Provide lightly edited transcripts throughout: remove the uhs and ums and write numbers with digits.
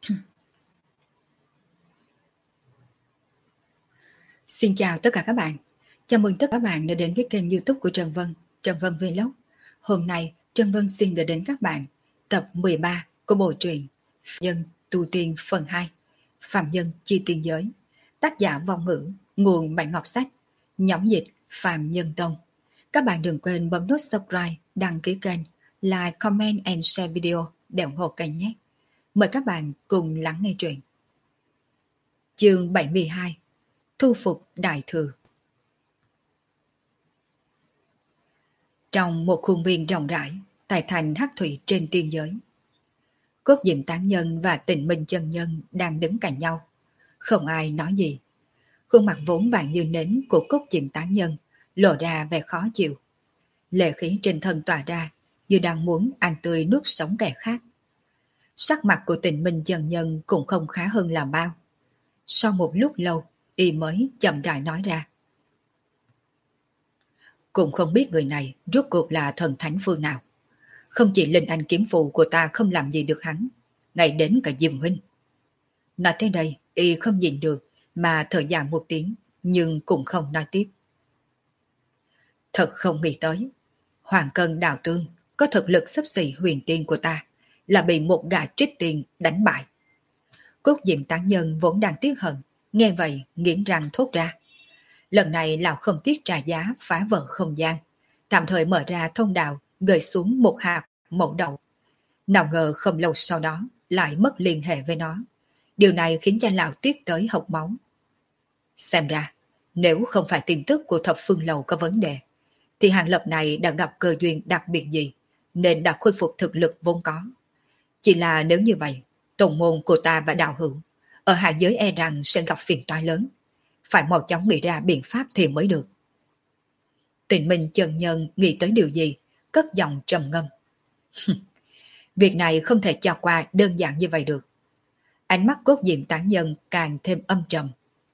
Xin chào tất cả các bạn. Chào mừng tất cả các bạn đã đến với kênh YouTube của Trần Vân, Trần Vân Vlog. Hôm nay, Trần Vân xin gửi đến các bạn tập 13 của bộ truyện Phạm Nhân Tu Tiên phần 2, Phạm Nhân Chi Tiên Giới. Tác giả Vong Ngữ, nguồn Bản Ngọc Sách, nhóm dịch Phạm Nhân Tông. Các bạn đừng quên bấm nút subscribe, đăng ký kênh, like, comment and share video để ủng hộ kênh nhé. Mời các bạn cùng lắng nghe truyện. Chương 72: Thu phục đại thừa. Trong một khuôn viên rộng rãi tại thành Hắc Thủy trên tiên giới, Cốt Diệm Tán Nhân và Tịnh Minh Chân Nhân đang đứng cạnh nhau, không ai nói gì. Khuôn mặt vốn vàng như nến của Cốt Diệm Tán Nhân lộ ra vẻ khó chịu, lệ khí trên thân tỏa ra như đang muốn ăn tươi nuốt sống kẻ khác. Sắc mặt của Tịnh Minh Chân Nhân cũng không khá hơn là bao. Sau một lúc lâu, y mới chậm rãi nói ra: cũng không biết người này rốt cuộc là thần thánh phương nào. Không chỉ linh anh kiếm phù của ta không làm gì được hắn, ngay đến cả Diêm huynh. Nói tới đây, y không nhìn được mà thở dài một tiếng, nhưng cũng không nói tiếp. Thật không nghĩ tới, Hoàng Cân Đào Tương có thực lực xấp xỉ huyền tiên của ta, là bị một gã trích tiên đánh bại. Cốt Diệm Tán Nhân vốn đang tiếc hận, nghe vậy nghiến răng thốt ra. Lần này lão không tiếc trả giá phá vỡ không gian, tạm thời mở ra thông đạo gửi xuống một hạt mẫu đậu. Nào ngờ không lâu sau đó lại mất liên hệ với nó. Điều này khiến cho lão tiếc tới hộc máu. Xem ra, nếu không phải tin tức của Thập Phương Lầu có vấn đề, thì Hàng Lập này đã gặp cơ duyên đặc biệt gì, nên đã khôi phục thực lực vốn có. Chỉ là nếu như vậy, tông môn của ta và đạo hữu ở hạ giới e rằng sẽ gặp phiền toái lớn. Phải mau chóng nghĩ ra biện pháp thì mới được. Tịnh Minh Chân Nhân nghĩ tới điều gì, cất giọng trầm ngâm. Việc này không thể cho qua đơn giản như vậy được. Ánh mắt Cốt Diệm Tán Nhân càng thêm âm trầm.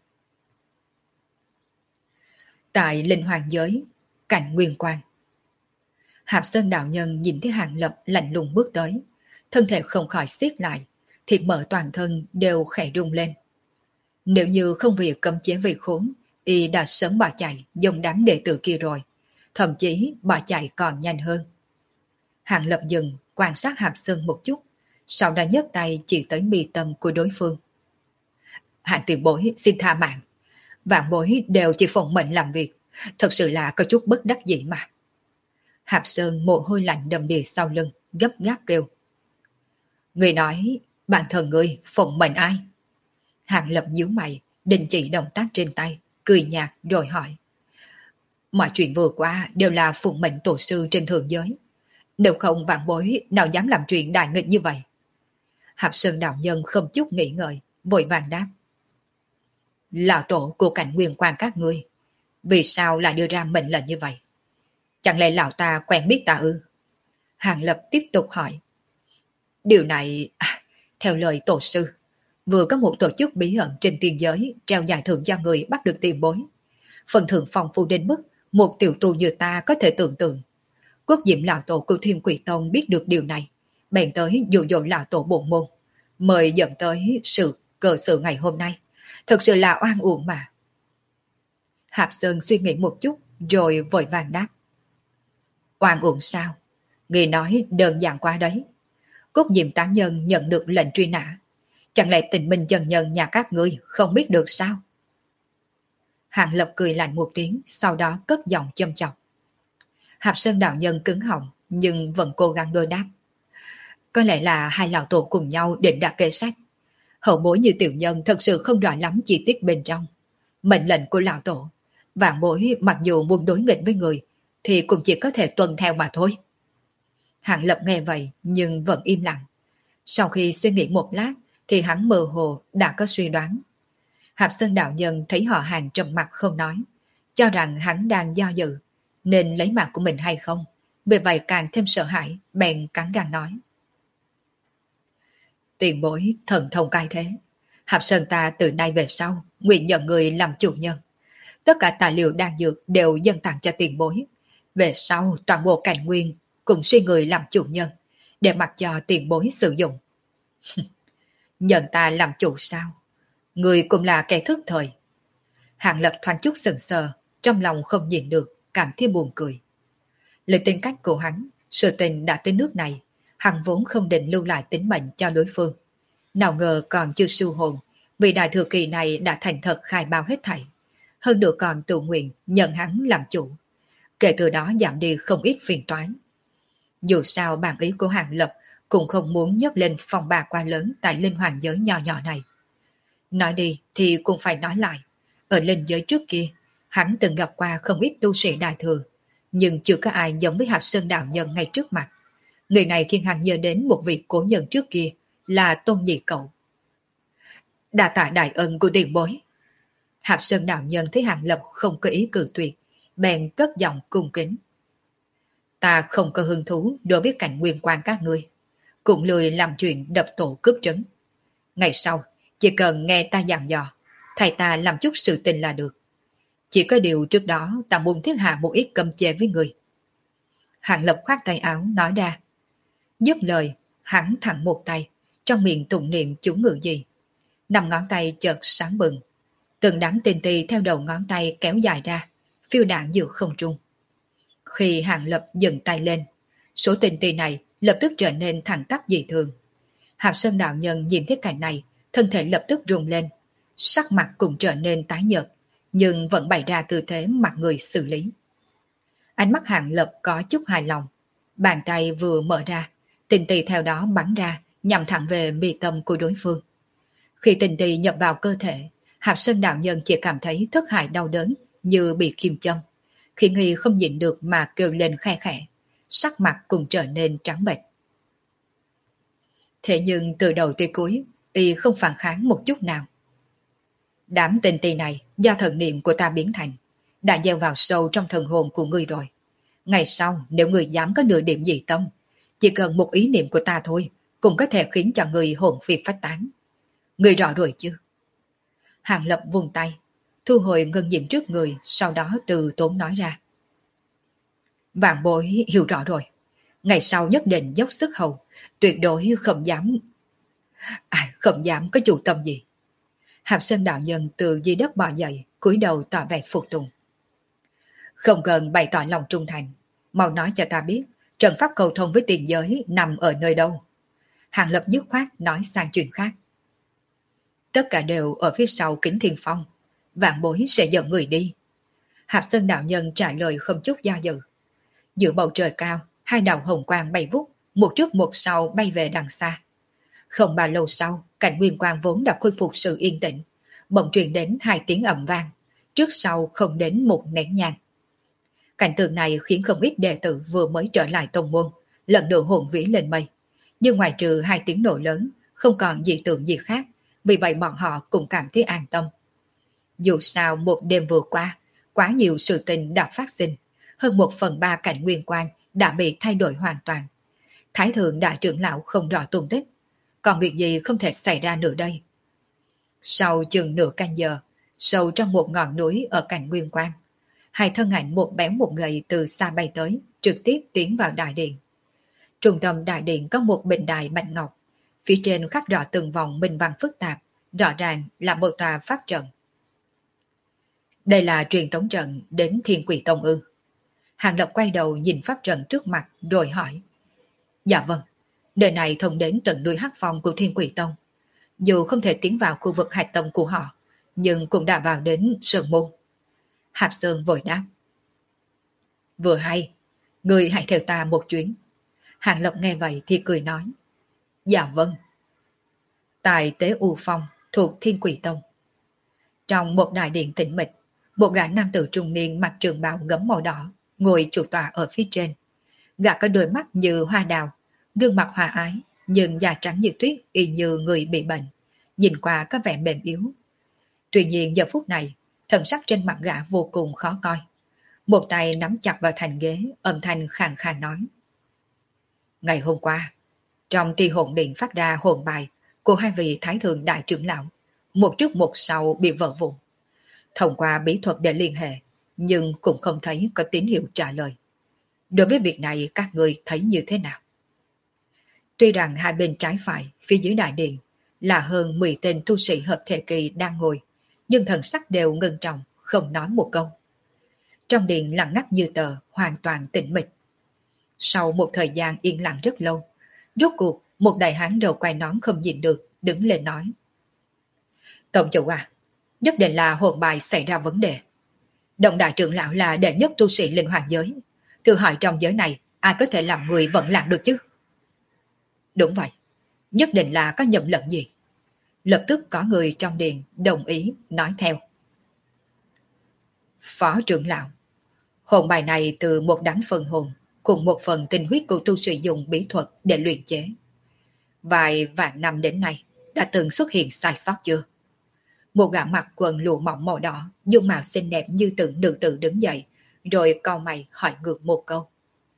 Tại Linh Hoàng giới, cạnh Nguyên Quan, Hạp Sơn đạo nhân nhìn thấy Hàng Lập lạnh lùng bước tới, thân thể không khỏi siết lại, thịt mỡ toàn thân đều khẽ rung lên. Nếu như không vì cấm chế về khốn, y đã sớm bỏ chạy giống đám đệ tử kia rồi, thậm chí bỏ chạy còn nhanh hơn. Hàng Lập dừng quan sát Hạp Sơn một chút, sau đó nhấc tay chỉ tới mi tâm của đối phương. Hạng tiền bối xin tha mạng, vạn bối đều chỉ phụng mệnh làm việc, thật sự là có chút bất đắc dĩ mà. Hạp Sơn mồ hôi lạnh đầm đìa sau lưng, gấp gáp kêu. Người nói bản thân người phụng mệnh ai? Hàng Lập nhíu mày, đình chỉ động tác trên tay, cười nhạt rồi hỏi. Mọi chuyện vừa qua đều là phụng mệnh tổ sư trên thượng giới. Nếu không vạn bối nào dám làm chuyện đại nghịch như vậy? Hạp Sơn đạo nhân không chút nghĩ ngợi, vội vàng đáp. Lão tổ của cảnh Nguyên Quan các ngươi, vì sao lại đưa ra mệnh lệnh như vậy? Chẳng lẽ lão ta quen biết ta ư? Hàng Lập tiếp tục hỏi. Điều này, theo lời tổ sư, vừa có một tổ chức bí ẩn trên tiên giới treo giải thưởng cho người bắt được tiền bối. Phần thưởng phong phú đến mức một tiểu tu như ta có thể tưởng tượng. Cốt Diệm lão tổ của Thiên Quỷ Tông biết được điều này, bèn tới dụ dỗ lão tổ bộ môn, mời dẫn tới cơ sự ngày hôm nay. Thật sự là oan uổng mà. Hạp Sơn suy nghĩ một chút rồi vội vàng đáp. Oan uổng sao? Người nói đơn giản quá đấy. Cốt Diệm Tán Nhân nhận được lệnh truy nã, chẳng lẽ Tịnh Minh Chân Nhân nhà các ngươi không biết được sao? Hàng Lập cười lạnh một tiếng, sau đó cất giọng châm chọc. Hạp Sơn đạo nhân cứng họng, nhưng vẫn cố gắng đối đáp. Có lẽ là hai lão tổ cùng nhau định đặt kế sách. Hậu bối như tiểu nhân thật sự không rõ lắm chi tiết bên trong. Mệnh lệnh của lão tổ, vạn bối mặc dù muốn đối nghịch với người, thì cũng chỉ có thể tuân theo mà thôi. Hàng Lập nghe vậy nhưng vẫn im lặng. Sau khi suy nghĩ một lát thì hắn mơ hồ đã có suy đoán. Hạp Sơn đạo nhân thấy họ Hàng trầm mặt không nói, cho rằng hắn đang do dự nên lấy mạng của mình hay không, vì vậy càng thêm sợ hãi, bèn cắn răng nói. Tiền bối thần thông cai thế, Hạp Sơn ta từ nay về sau nguyện nhận người làm chủ nhân. Tất cả tài liệu đan dược đều dâng tặng cho tiền bối. Về sau toàn bộ cảnh nguyên cùng suy người làm chủ nhân, để mặc cho tiền bối sử dụng. Nhận ta làm chủ sao? Người cũng là kẻ thức thời. Hàng Lập thoáng chút sững sờ, trong lòng không nhịn được, cảm thấy buồn cười. Lời tính cách của hắn, sự tình đã tới nước này, hắn vốn không định lưu lại tính mệnh cho đối phương. Nào ngờ còn chưa siêu hồn, vị đại thừa kỳ này đã thành thật khai báo hết thảy. Hơn nữa còn tự nguyện nhận hắn làm chủ. Kể từ đó giảm đi không ít phiền toái. Dù sao bản ý của Hàng Lập cũng không muốn nhấc lên phòng bà quá lớn tại linh hoàng giới nhỏ nhỏ này. Nói đi thì cũng phải nói lại. Ở linh giới trước kia, hắn từng gặp qua không ít tu sĩ đại thừa, nhưng chưa có ai giống với Hạp Sơn đạo nhân ngay trước mặt. Người này khiến hắn nhớ đến một vị cố nhân trước kia là Tôn Nhị Cậu. Đa tạ đại ân của tiền bối. Hạp Sơn đạo nhân thấy Hàng Lập không có ý cự tuyệt, bèn cất giọng cung kính. Ta không có hứng thú đối với cảnh nguyên quan các ngươi, cũng lười làm chuyện đập tổ cướp trấn. Ngày sau, chỉ cần nghe ta dặn dò, thầy ta làm chút sự tình là được. Chỉ có điều trước đó ta muốn thiết hạ một ít cấm chế với người. Hàng Lập khoát tay áo nói ra. Dứt lời, hắn thẳng một tay, trong miệng tụng niệm chú ngữ gì. 5 ngón tay chợt sáng bừng. Từng đám tinh tì theo đầu ngón tay kéo dài ra, phiêu đạn giữa không trung. Khi Hàng Lập dừng tay lên, số tinh tì này lập tức trở nên thẳng tắp dị thường. Hạp Sơn đạo nhân nhìn thấy cảnh này, thân thể lập tức rung lên, sắc mặt cũng trở nên tái nhợt, nhưng vẫn bày ra tư thế mặt người xử lý. Ánh mắt Hàng Lập có chút hài lòng, bàn tay vừa mở ra, tinh tì theo đó bắn ra, nhằm thẳng về mi tâm của đối phương. Khi tinh tì nhập vào cơ thể, Hạp Sơn đạo nhân chỉ cảm thấy thất hại đau đớn như bị kim châm, khiến y không nhịn được mà kêu lên khe khẽ, sắc mặt cũng trở nên trắng bệch. Thế nhưng từ đầu tới cuối, y không phản kháng một chút nào. Đám tinh tì này do thần niệm của ta biến thành, đã gieo vào sâu trong thần hồn của ngươi rồi. Ngày sau nếu ngươi dám có nửa điểm dị tâm, chỉ cần một ý niệm của ta thôi cũng có thể khiến cho ngươi hồn phi phách tán. Ngươi rõ rồi chứ? Hàng Lập vung tay, thu hồi ngân diệm trước người, sau đó từ tốn nói ra. Vạn bối hiểu rõ rồi. Ngày sau nhất định dốc sức hầu, tuyệt đối không dám có chủ tâm gì. Hạp Sơn đạo nhân từ dưới đất bò dậy, cúi đầu tỏ vẻ phục tùng. Không cần bày tỏ lòng trung thành, mau nói cho ta biết trận pháp cầu thông với tiền giới nằm ở nơi đâu. Hàng Lập dứt khoát nói sang chuyện khác. Tất cả đều ở phía sau Kính Thiên Phong, vạn bối sẽ dẫn người đi. Hạp Sơn đạo nhân trả lời không chút do dự. Giữa bầu trời cao, 2 đạo hồng quang bay vút, một trước một sau bay về đằng xa. Không bao lâu sau, cảnh nguyên quang vốn đã khôi phục sự yên tĩnh, bỗng truyền đến 2 tiếng ầm vang, trước sau không đến một nén nhang. Cảnh tượng này khiến không ít đệ tử vừa mới trở lại tông môn, lần nữa hồn vía lên mây. Nhưng ngoài trừ 2 tiếng nổ lớn, không còn dị tượng gì khác, vì vậy bọn họ cũng cảm thấy an tâm. Dù sao một đêm vừa qua, quá nhiều sự tình đã phát sinh, hơn 1/3 cảnh nguyên quang đã bị thay đổi hoàn toàn. Thái thượng đại trưởng lão không rõ tung tích, còn việc gì không thể xảy ra nữa đây. Sau chừng nửa canh giờ, sâu trong một ngọn núi ở cảnh nguyên quang, 2 thân ảnh một béo một gầy từ xa bay tới, trực tiếp tiến vào đại điện. Trung tâm đại điện có một bình đài bạch ngọc, phía trên khắc rõ từng vòng minh văn phức tạp, rõ ràng là một tòa pháp trận. Đây là truyền tống trận đến Thiên Quỷ Tông ư? Hàng Lập quay đầu nhìn pháp trận trước mặt rồi hỏi. Dạ vâng, đời này thông đến tận đuôi hắc phong của Thiên Quỷ Tông. Dù không thể tiến vào khu vực hạch tâm của họ, nhưng cũng đã vào đến Sơn Môn. Hạp Sơn vội đáp. Vừa hay, người hãy theo ta một chuyến. Hàng Lập nghe vậy thì cười nói. Dạ vâng. Tại Tế U Phong thuộc Thiên Quỷ Tông. Trong một đại điện tĩnh mịch, một gã nam tử trung niên mặc trường bào gấm màu đỏ, ngồi chủ tọa ở phía trên. Gã có đôi mắt như hoa đào, gương mặt hòa ái, nhưng da trắng như tuyết y như người bị bệnh, nhìn qua có vẻ mềm yếu. Tuy nhiên giờ phút này, thần sắc trên mặt gã vô cùng khó coi. Một tay nắm chặt vào thành ghế, âm thanh khàn khàn nói. Ngày hôm qua, trong ti hồn điện phát ra hồn bài của 2 vị thái thượng đại trưởng lão, một trước một sau bị vỡ vụn. Thông qua bí thuật để liên hệ, nhưng cũng không thấy có tín hiệu trả lời. Đối với việc này các người thấy như thế nào? Tuy rằng hai bên trái phải, phía dưới đại điện, là hơn 10 tên tu sĩ hợp thể kỳ đang ngồi, nhưng thần sắc đều ngưng trọng, không nói một câu. Trong điện lặng ngắt như tờ, hoàn toàn tĩnh mịch. Sau một thời gian yên lặng rất lâu, rốt cuộc một đại hán đầu quai nón không nhịn được, đứng lên nói. Tổng chủ à, nhất định là hồn bài xảy ra vấn đề. Động đại trưởng lão là đệ nhất tu sĩ linh hoàng giới. Thử hỏi trong giới này, ai có thể làm người vận lạc được chứ? Đúng vậy, nhất định là có nhầm lẫn gì. Lập tức có người trong điện đồng ý nói theo. Phó trưởng lão, hồn bài này từ một đám phần hồn cùng một phần tinh huyết của tu sĩ dùng bí thuật để luyện chế. Vài vạn năm đến nay đã từng xuất hiện sai sót chưa? Một gã mặc quần lụa mỏng màu đỏ, dung mạo xinh đẹp như tượng nữ tử đứng dậy, rồi cau mày hỏi ngược một câu.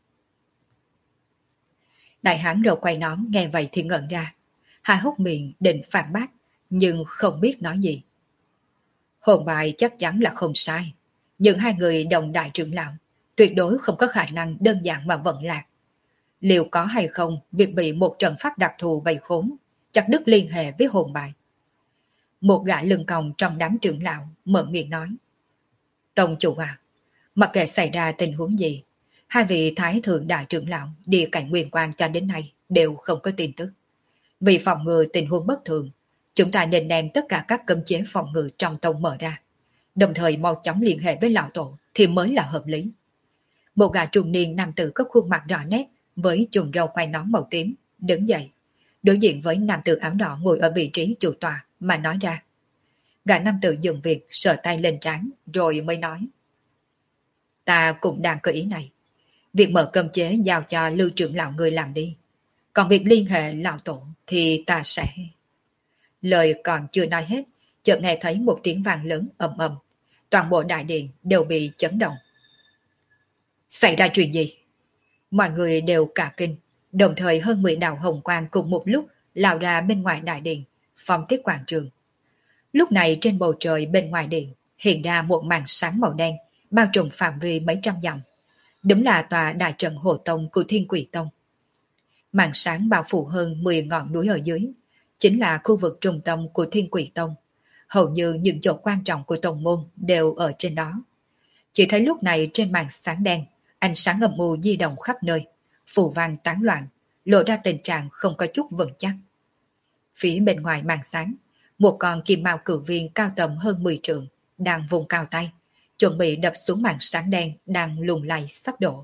Đại hán đầu quay nón nghe vậy thì ngẩn ra, hai hốc miệng định phản bác, nhưng không biết nói gì. Hồn bài chắc chắn là không sai, nhưng hai người đồng đại trưởng lão tuyệt đối không có khả năng đơn giản mà vận lạc. Liệu có hay không việc bị một trận pháp đặc thù vây khốn, chặt đứt liên hệ với hồn bài? Một gã lưng còng trong đám trưởng lão mở miệng nói. Tông chủ à, mặc kệ xảy ra tình huống gì, hai vị thái thượng đại trưởng lão địa cảnh nguyên quan cho đến nay đều không có tin tức. Vì phòng ngừa tình huống bất thường, chúng ta nên đem tất cả các cấm chế phòng ngự trong tông mở ra, đồng thời mau chóng liên hệ với lão tổ thì mới là hợp lý. Một gã trung niên nam tử có khuôn mặt rõ nét với chùm râu quai nón màu tím đứng dậy, đối diện với nam tử áo đỏ ngồi ở vị trí chủ tọa mà nói ra. Gã nam tử dừng việc sờ tay lên trán rồi mới nói. Ta cũng đang có ý này. Việc mở cấm chế giao cho lưu trưởng lão người làm đi. Còn việc liên hệ lão tổ thì ta sẽ... Lời còn chưa nói hết, chợt nghe thấy một tiếng vang lớn ầm ầm. Toàn bộ đại điện đều bị chấn động. Xảy ra chuyện gì? Mọi người đều cả kinh, đồng thời hơn 10 đạo hồng quang cùng một lúc lao ra bên ngoài đại điện, phong tiết quảng trường. Lúc này trên bầu trời bên ngoài điện hiện ra một màn sáng màu đen, bao trùm phạm vi mấy trăm dặm. Đúng là tòa đại trận hộ tông của Thiên Quỷ Tông. Màn sáng bao phủ hơn 10 ngọn núi ở dưới, chính là khu vực trung tâm của Thiên Quỷ Tông. Hầu như những chỗ quan trọng của tông môn đều ở trên đó. Chỉ thấy lúc này trên màn sáng đen, ánh sáng âm u di động khắp nơi, phù văn tán loạn, lộ ra tình trạng không có chút vững chắc. Phía bên ngoài màn sáng, một con kim mao cử viên cao tầm hơn 10 trượng, đang vùng cao tay, chuẩn bị đập xuống màn sáng đen đang lùng lay sắp đổ.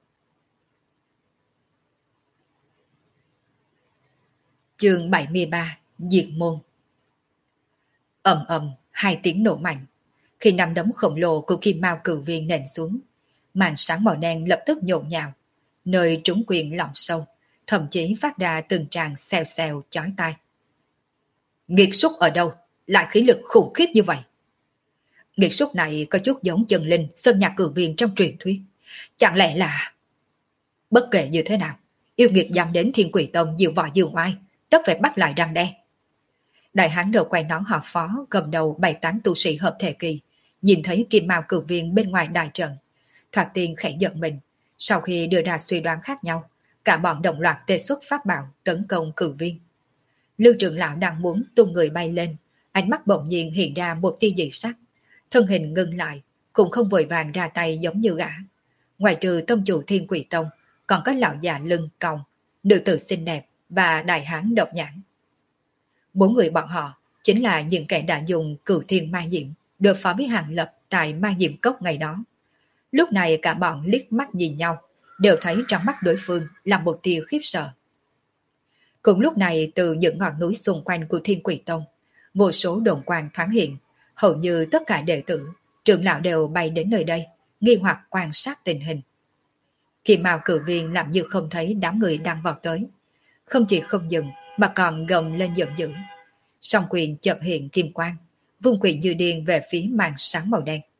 Chương 73: Diệt môn. Ầm ầm, hai tiếng nổ mạnh. Khi năm đấm khổng lồ của kim mao cử viên nện xuống, màn sáng màu đen lập tức nhộn nhạo, nơi trúng quyền lỏng sâu, thậm chí phát ra từng tràng xèo xèo chói tai. Nghiệt xúc ở đâu lại khí lực khủng khiếp như vậy? Nghiệt xúc này có chút giống chân linh sơn nhạc cử viên trong truyền thuyết. Chẳng lẽ là... Bất kể như thế nào, yêu nghiệt dám đến Thiên Quỷ Tông diệu võ diệu oai, tất phải bắt lại răng đe. Đại hán đầu quay nón họ Phó cầm đầu 7-8 tu sĩ hợp thể kỳ, nhìn thấy kim mao cử viên bên ngoài đại trận, thoạt tiên khẽ giận mình. Sau khi đưa ra suy đoán khác nhau, cả bọn đồng loạt tê xuất pháp bảo tấn công cử viên. Lưu trưởng lão đang muốn tung người bay lên, ánh mắt bỗng nhiên hiện ra một tia dị sắc, thân hình ngưng lại, cũng không vội vàng ra tay giống như gã. Ngoài trừ tông chủ Thiên Quỷ Tông, còn có lão già lưng còng, nữ tử xinh đẹp và đại hán độc nhãn. 4 người bọn họ chính là những kẻ đã dùng Cửu Thiên Ma Diệm đối phó với Hàng Lập tại Ma Diệm Cốc ngày đó. Lúc này cả bọn liếc mắt nhìn nhau, đều thấy trong mắt đối phương là một tia khiếp sợ. Cùng lúc này từ những ngọn núi xung quanh của Thiên Quỷ Tông, vô số đồn quang thoáng hiện, hầu như tất cả đệ tử, trưởng lão đều bay đến nơi đây, nghi hoặc quan sát tình hình. Kim mao cử viên làm như không thấy đám người đang vọt tới, không chỉ không dừng mà còn gầm lên giận dữ. Song quyền chợt hiện kim quang, vung quyền như điên về phía màn sáng màu đen.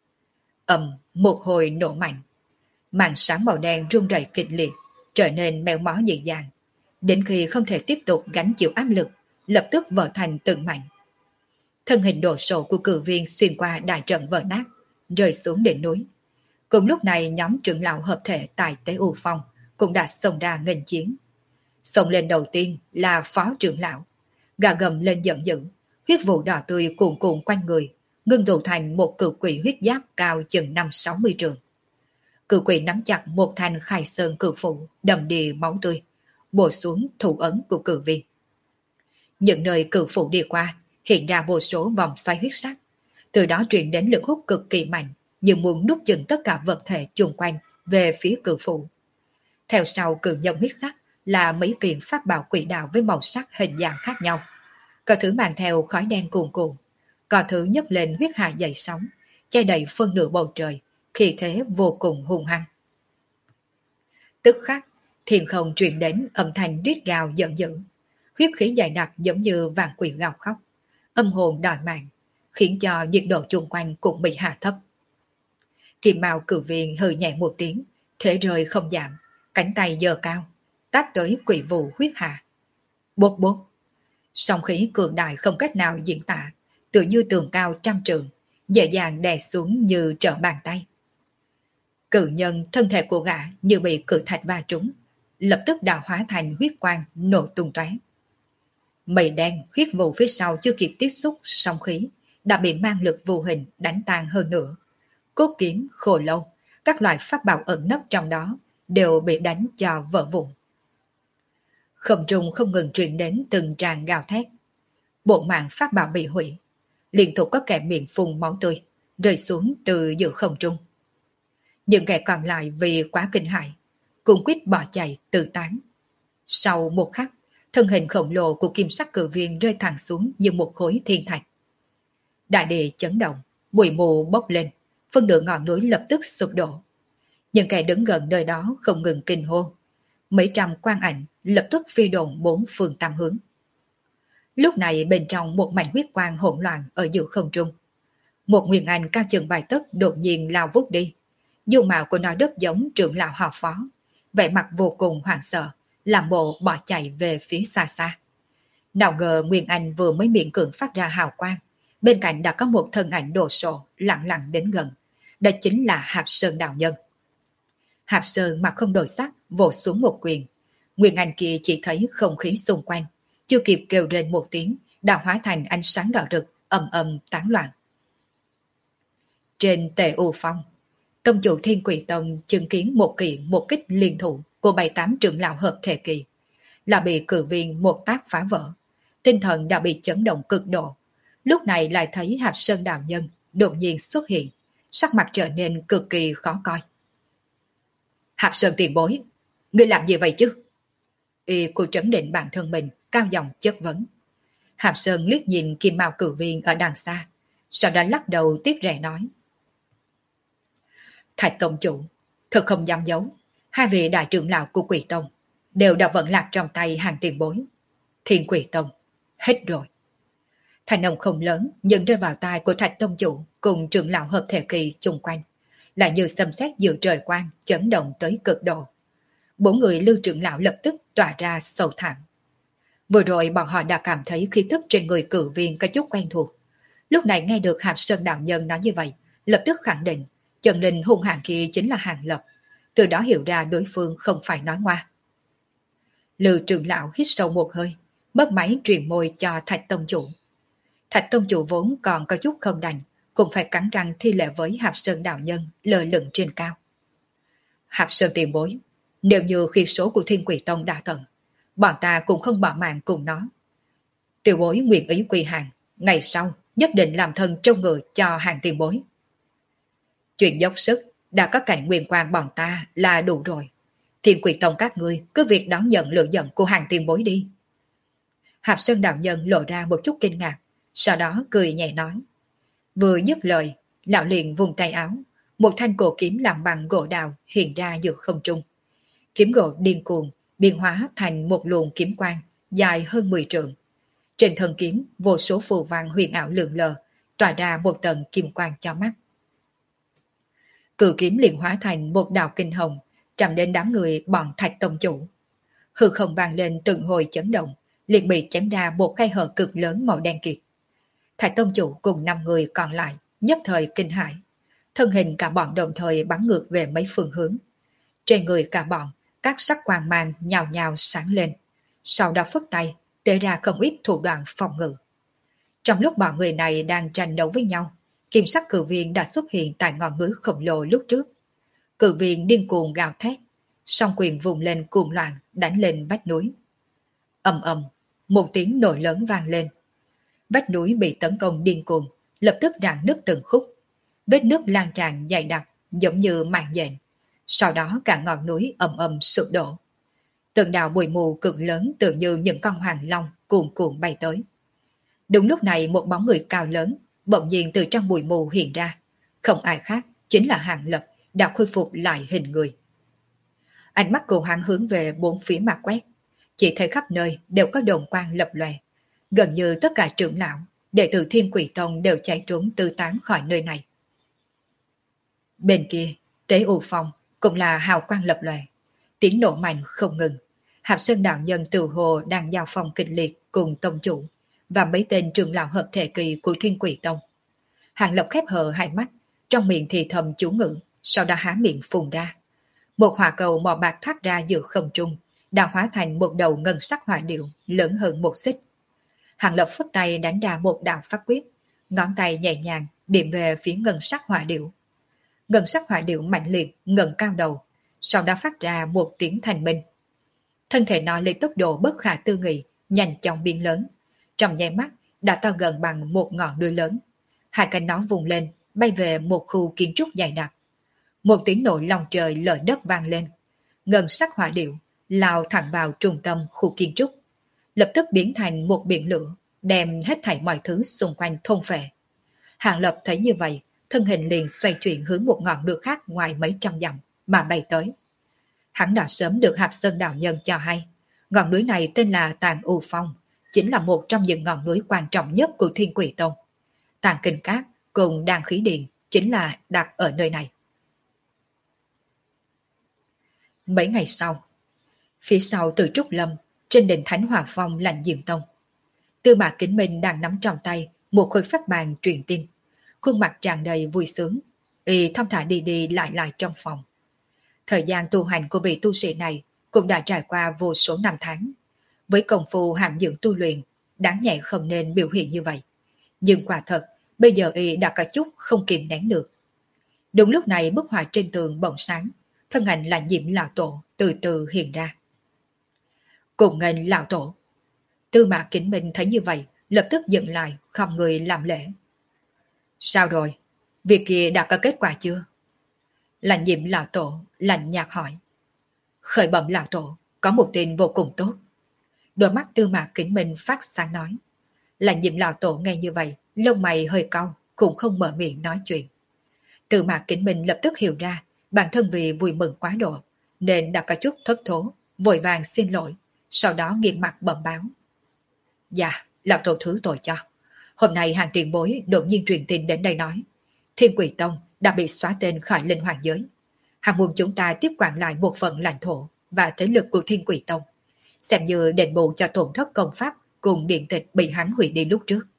Một hồi nổ mạnh, màn sáng màu đen rung rẩy kịch liệt, trở nên méo mó dị dàng, đến khi không thể tiếp tục gánh chịu áp lực, lập tức vỡ thành từng mảnh. Thân hình đồ sộ của cử viên xuyên qua đại trận vỡ nát, rơi xuống đỉnh núi. Cùng lúc này nhóm trưởng lão hợp thể tại Tế U Phong cũng đã xông ra nghênh chiến. Xông lên đầu tiên là phó trưởng lão, Gà gầm lên giận dữ, huyết vụ đỏ tươi cuồn cuộn quanh người, ngưng tụ thành một cự quỷ huyết giáp cao chừng 5-60 trường. Cự quỷ nắm chặt một thanh khai sơn cự phủ, đầm đìa máu tươi, bổ xuống thủ ấn của cự viên. Những nơi cự phủ đi qua, hiện ra vô số vòng xoay huyết sắc, từ đó truyền đến lực hút cực kỳ mạnh, như muốn nuốt chửng tất cả vật thể chung quanh về phía cự phủ. Theo sau cự nhân huyết sắc là mấy kiện pháp bảo quỷ đạo với màu sắc hình dạng khác nhau. Có thứ mang theo khói đen cuồn cuộn, có thứ nhấc lên huyết hà dậy sóng, che đầy phân nửa bầu trời, khí thế vô cùng hung hăng. Tức khắc, thiên không truyền đến âm thanh rít gào giận dữ, huyết khí dày đặc giống như vạn quỷ gào khóc, âm hồn đòi mạng, khiến cho nhiệt độ chung quanh cũng bị hạ thấp. Kim mao cử viên hừ nhẹ một tiếng, thể rời không giảm, cánh tay giơ cao, tác tới quỷ vụ huyết hà. Bốp bốp, song khí cường đại không cách nào diễn tả, tự như tường cao trăm trượng, dễ dàng đè xuống như trở bàn tay. Cự nhân thân thể của gã như bị cự thạch va trúng, lập tức đã hóa thành huyết quang nổ tung tóe. Mây đen huyết vụ phía sau chưa kịp tiếp xúc song khí, đã bị mang lực vô hình đánh tan hơn nữa. Cốt kiếm, khô lâu, các loại pháp bảo ẩn nấp trong đó đều bị đánh cho vỡ vụn. Không trung không ngừng truyền đến từng tràng gào thét. Bộ mạng pháp bảo bị hủy, liên tục có kẻ miệng phun máu tươi, rơi xuống từ giữa không trung. Những kẻ còn lại vì quá kinh hãi, cùng quyết bỏ chạy tự tán. Sau một khắc, thân hình khổng lồ của kim sắc cự viên rơi thẳng xuống như một khối thiên thạch. Đại địa chấn động, bụi mù bốc lên, phân nửa ngọn núi lập tức sụp đổ. Những kẻ đứng gần nơi đó không ngừng kinh hô. Mấy trăm quang ảnh lập tức phi độn bốn phương tám hướng. Lúc này bên trong một mảnh huyết quang hỗn loạn ở giữa không trung, một nguyên anh cao chừng vài tấc đột nhiên lao vút đi. Dung mạo của nó rất giống trưởng lão họ Phó, vẻ mặt vô cùng hoảng sợ, làm bộ bỏ chạy về phía xa xa. Nào ngờ nguyên anh vừa mới miễn cưỡng phát ra hào quang, bên cạnh đã có một thân ảnh đồ sộ lặng lặng đến gần. Đó chính là Hạp Sơn đạo nhân. Hạp Sơn mặt không đổi sắc vỗ xuống một quyền. Nguyên anh kia chỉ thấy không khí xung quanh, chưa kịp kêu lên một tiếng, đã hóa thành ánh sáng đỏ rực, ầm ầm tán loạn. Trên Tề U Phong, tông chủ Thiên Quỷ Tông chứng kiến một kiện một kích liên thủ của 7-8 trưởng lão hợp thể kỳ, là bị cử viên một tác phá vỡ. Tinh thần đã bị chấn động cực độ. Lúc này lại thấy Hạp Sơn đạo nhân đột nhiên xuất hiện, sắc mặt trở nên cực kỳ khó coi. Hạp Sơn tiền bối, ngươi làm gì vậy chứ? Cô trấn định bản thân mình, cao giọng chất vấn. Hạp Sơn liếc nhìn kim mao cử viên ở đằng xa, sau đó lắc đầu tiếc rẻ nói. Thạch tông chủ, thật không dám giấu, hai vị đại trưởng lão của Quỷ Tông đều đã vận lạc trong tay hàng tiền bối. Thiên Quỷ Tông, hết rồi. Thành âm không lớn nhưng rơi vào tai của Thạch tông chủ cùng trưởng lão hợp thể kỳ chung quanh, là như xâm xét giữa trời quang, chấn động tới cực độ. Bốn người Lưu trưởng lão lập tức tỏa ra sầu thảm. Vừa rồi bọn họ đã cảm thấy khí tức trên người cử viên có chút quen thuộc. Lúc này nghe được Hạp Sơn đạo nhân nói như vậy, lập tức khẳng định chân linh hung hãn kia chính là Hàng Lập, từ đó hiểu ra đối phương không phải nói ngoa. Lưu trưởng lão hít sâu một hơi, mất máy truyền môi cho Thạch tông chủ. Thạch tông chủ vốn còn có chút không đành, cũng phải cắn răng thi lễ với Hạp Sơn đạo nhân lơ lửng trên cao. Hạp Sơn tiền bối, nếu như khi số của Thiên Quỷ Tông đã tận, bọn ta cũng không bỏ mạng cùng nó. Tiểu bối nguyện ý quy hàng, ngày sau nhất định làm thân trông ngựa cho hàng tiền bối. Chuyện dốc sức đã có cảnh nguyên quan bọn ta là đủ rồi. Thiên Quỷ Tông các ngươi cứ việc đón nhận lựa giận của hàng tiền bối đi. Hạp Sơn đạo nhân lộ ra một chút kinh ngạc, sau đó cười nhẹ nói. Vừa dứt lời, lão liền vùng tay áo, một thanh cổ kiếm làm bằng gỗ đào hiện ra giữa không trung. Kiếm gỗ điên cuồng biến hóa thành một luồng kiếm quang dài hơn 10 trượng. Trên thân kiếm vô số phù văn huyền ảo lượn lờ, tỏa ra một tầng kim quang cho mắt. Cự kiếm liền hóa thành một đạo kinh hồng, chạm đến đám người bọn Thạch tông chủ. Hư không vang lên từng hồi chấn động, liền bị chém ra một khe hở cực lớn màu đen kịt. Thạch tông chủ cùng 5 người còn lại nhất thời kinh hãi, thân hình cả bọn đồng thời bắn ngược về mấy phương hướng. Trên người cả bọn, các sắc quang mang nhào nhào sáng lên, sau đó phất tay, tế ra không ít thủ đoạn phòng ngự. Trong lúc bọn người này đang tranh đấu với nhau, kim sắc cự viên đã xuất hiện tại ngọn núi khổng lồ lúc trước. Cự viên điên cuồng gào thét, song quyền vùng lên cuồng loạn đánh lên vách núi. Ầm ầm, một tiếng nổ lớn vang lên. Vách núi bị tấn công điên cuồng, lập tức rạn nứt từng khúc. Vết nứt lan tràn dày đặc giống như màn nhện. Sau đó cả ngọn núi ầm ầm sụp đổ. Từng đạo bụi mù cực lớn tự như những con hoàng long cuồn cuộn bay tới. Đúng lúc này một bóng người cao lớn bỗng nhiên từ trong bụi mù hiện ra. Không ai khác, chính là Hàng Lập đã khôi phục lại hình người. Ánh mắt của hắn hướng về bốn phía mà quét. Chỉ thấy khắp nơi đều có đồn quang lập lòe. Gần như tất cả trưởng lão, đệ tử Thiên Quỷ Tông đều chạy trốn tư tán khỏi nơi này. Bên kia, Tế U Phong cũng là hào quang lập lòe. Tiếng nổ mạnh không ngừng. Hạp Sơn đạo nhân từ hồ đang giao phong kịch liệt cùng tông chủ và mấy tên trưởng lão hợp thể kỳ của Thiên Quỷ Tông. Hàng Lập khép hờ hai mắt, trong miệng thì thầm chú ngữ, sau đó há miệng phun ra. Một hỏa cầu màu bạc thoát ra giữa không trung, đã hóa thành một đầu ngân sắc hỏa điệu lớn hơn một xích. Hàng Lập phất tay đánh ra một đạo pháp quyết, ngón tay nhẹ nhàng điểm về phía ngân sắc hỏa điệu. Ngân sắc hỏa điệu mạnh liệt ngẩng cao đầu, sau đó phát ra một tiếng thành minh. Thân thể nó lấy tốc độ bất khả tư nghị, nhanh chóng biến lớn. Trong nháy mắt đã to gần bằng một ngọn núi lớn. Hai cánh nó vùng lên, bay về một khu kiến trúc dày đặc. Một tiếng nổ lòng trời lở đất vang lên. Ngân sắc hỏa điệu lao thẳng vào trung tâm khu kiến trúc, lập tức biến thành một biển lửa, đem hết thảy mọi thứ xung quanh thôn phệ. Hàng Lập thấy như vậy, thân hình liền xoay chuyển hướng một ngọn núi khác ngoài mấy trăm dặm mà bay tới. Hắn đã sớm được Hạp Sơn đạo nhân cho hay, ngọn núi này tên là Tàng U Phong, chính là một trong những ngọn núi quan trọng nhất của Thiên Quỷ Tông. Tàng Kinh Cát cùng Đan Khí Điện chính là đặt ở nơi này. Mấy ngày sau, phía sau Từ Trúc Lâm, trên đỉnh Thánh Hòa Phong Lạnh Diệm Tông, Tư Mã Kính Minh đang nắm trong tay một khối pháp bàn truyền tin, khuôn mặt tràn đầy vui sướng, y thong thả đi đi lại lại trong phòng. Thời gian tu hành của vị tu sĩ này cũng đã trải qua vô số năm tháng. Với công phu hàm dưỡng tu luyện, đáng nhẽ không nên biểu hiện như vậy. Nhưng quả thật, bây giờ y đã có chút không kìm nén được. Đúng lúc này bức họa trên tường bỗng sáng, thân ảnh là Diệm lão tổ từ từ hiện ra. Cùng nghênh lão tổ. Tư Mã Kính Minh thấy như vậy, lập tức dừng lại, không người làm lễ. Sao rồi? Việc kia đã có kết quả chưa? Lạnh Diệm lão tổ lạnh nhạt hỏi. Khởi bẩm lão tổ, có một tin vô cùng tốt. Đôi mắt Tư Mã Kính Minh phát sáng nói. Lạnh Diệm lão tổ nghe như vậy, lông mày hơi cau, cũng không mở miệng nói chuyện. Tư Mã Kính Minh lập tức hiểu ra, bản thân vì vui mừng quá độ, nên đã có chút thất thố, vội vàng xin lỗi, sau đó nghiêm mặt bẩm báo. Dạ, lão tổ thứ tội cho. Hôm nay hàng tiền bối đột nhiên truyền tin đến đây nói, Thiên Quỷ Tông đã bị xóa tên khỏi linh hoàng giới. Hàng muốn chúng ta tiếp quản lại một phần lãnh thổ và thế lực của Thiên Quỷ Tông, xem như đền bù cho tổn thất công pháp cùng điện tịch bị hắn hủy đi lúc trước.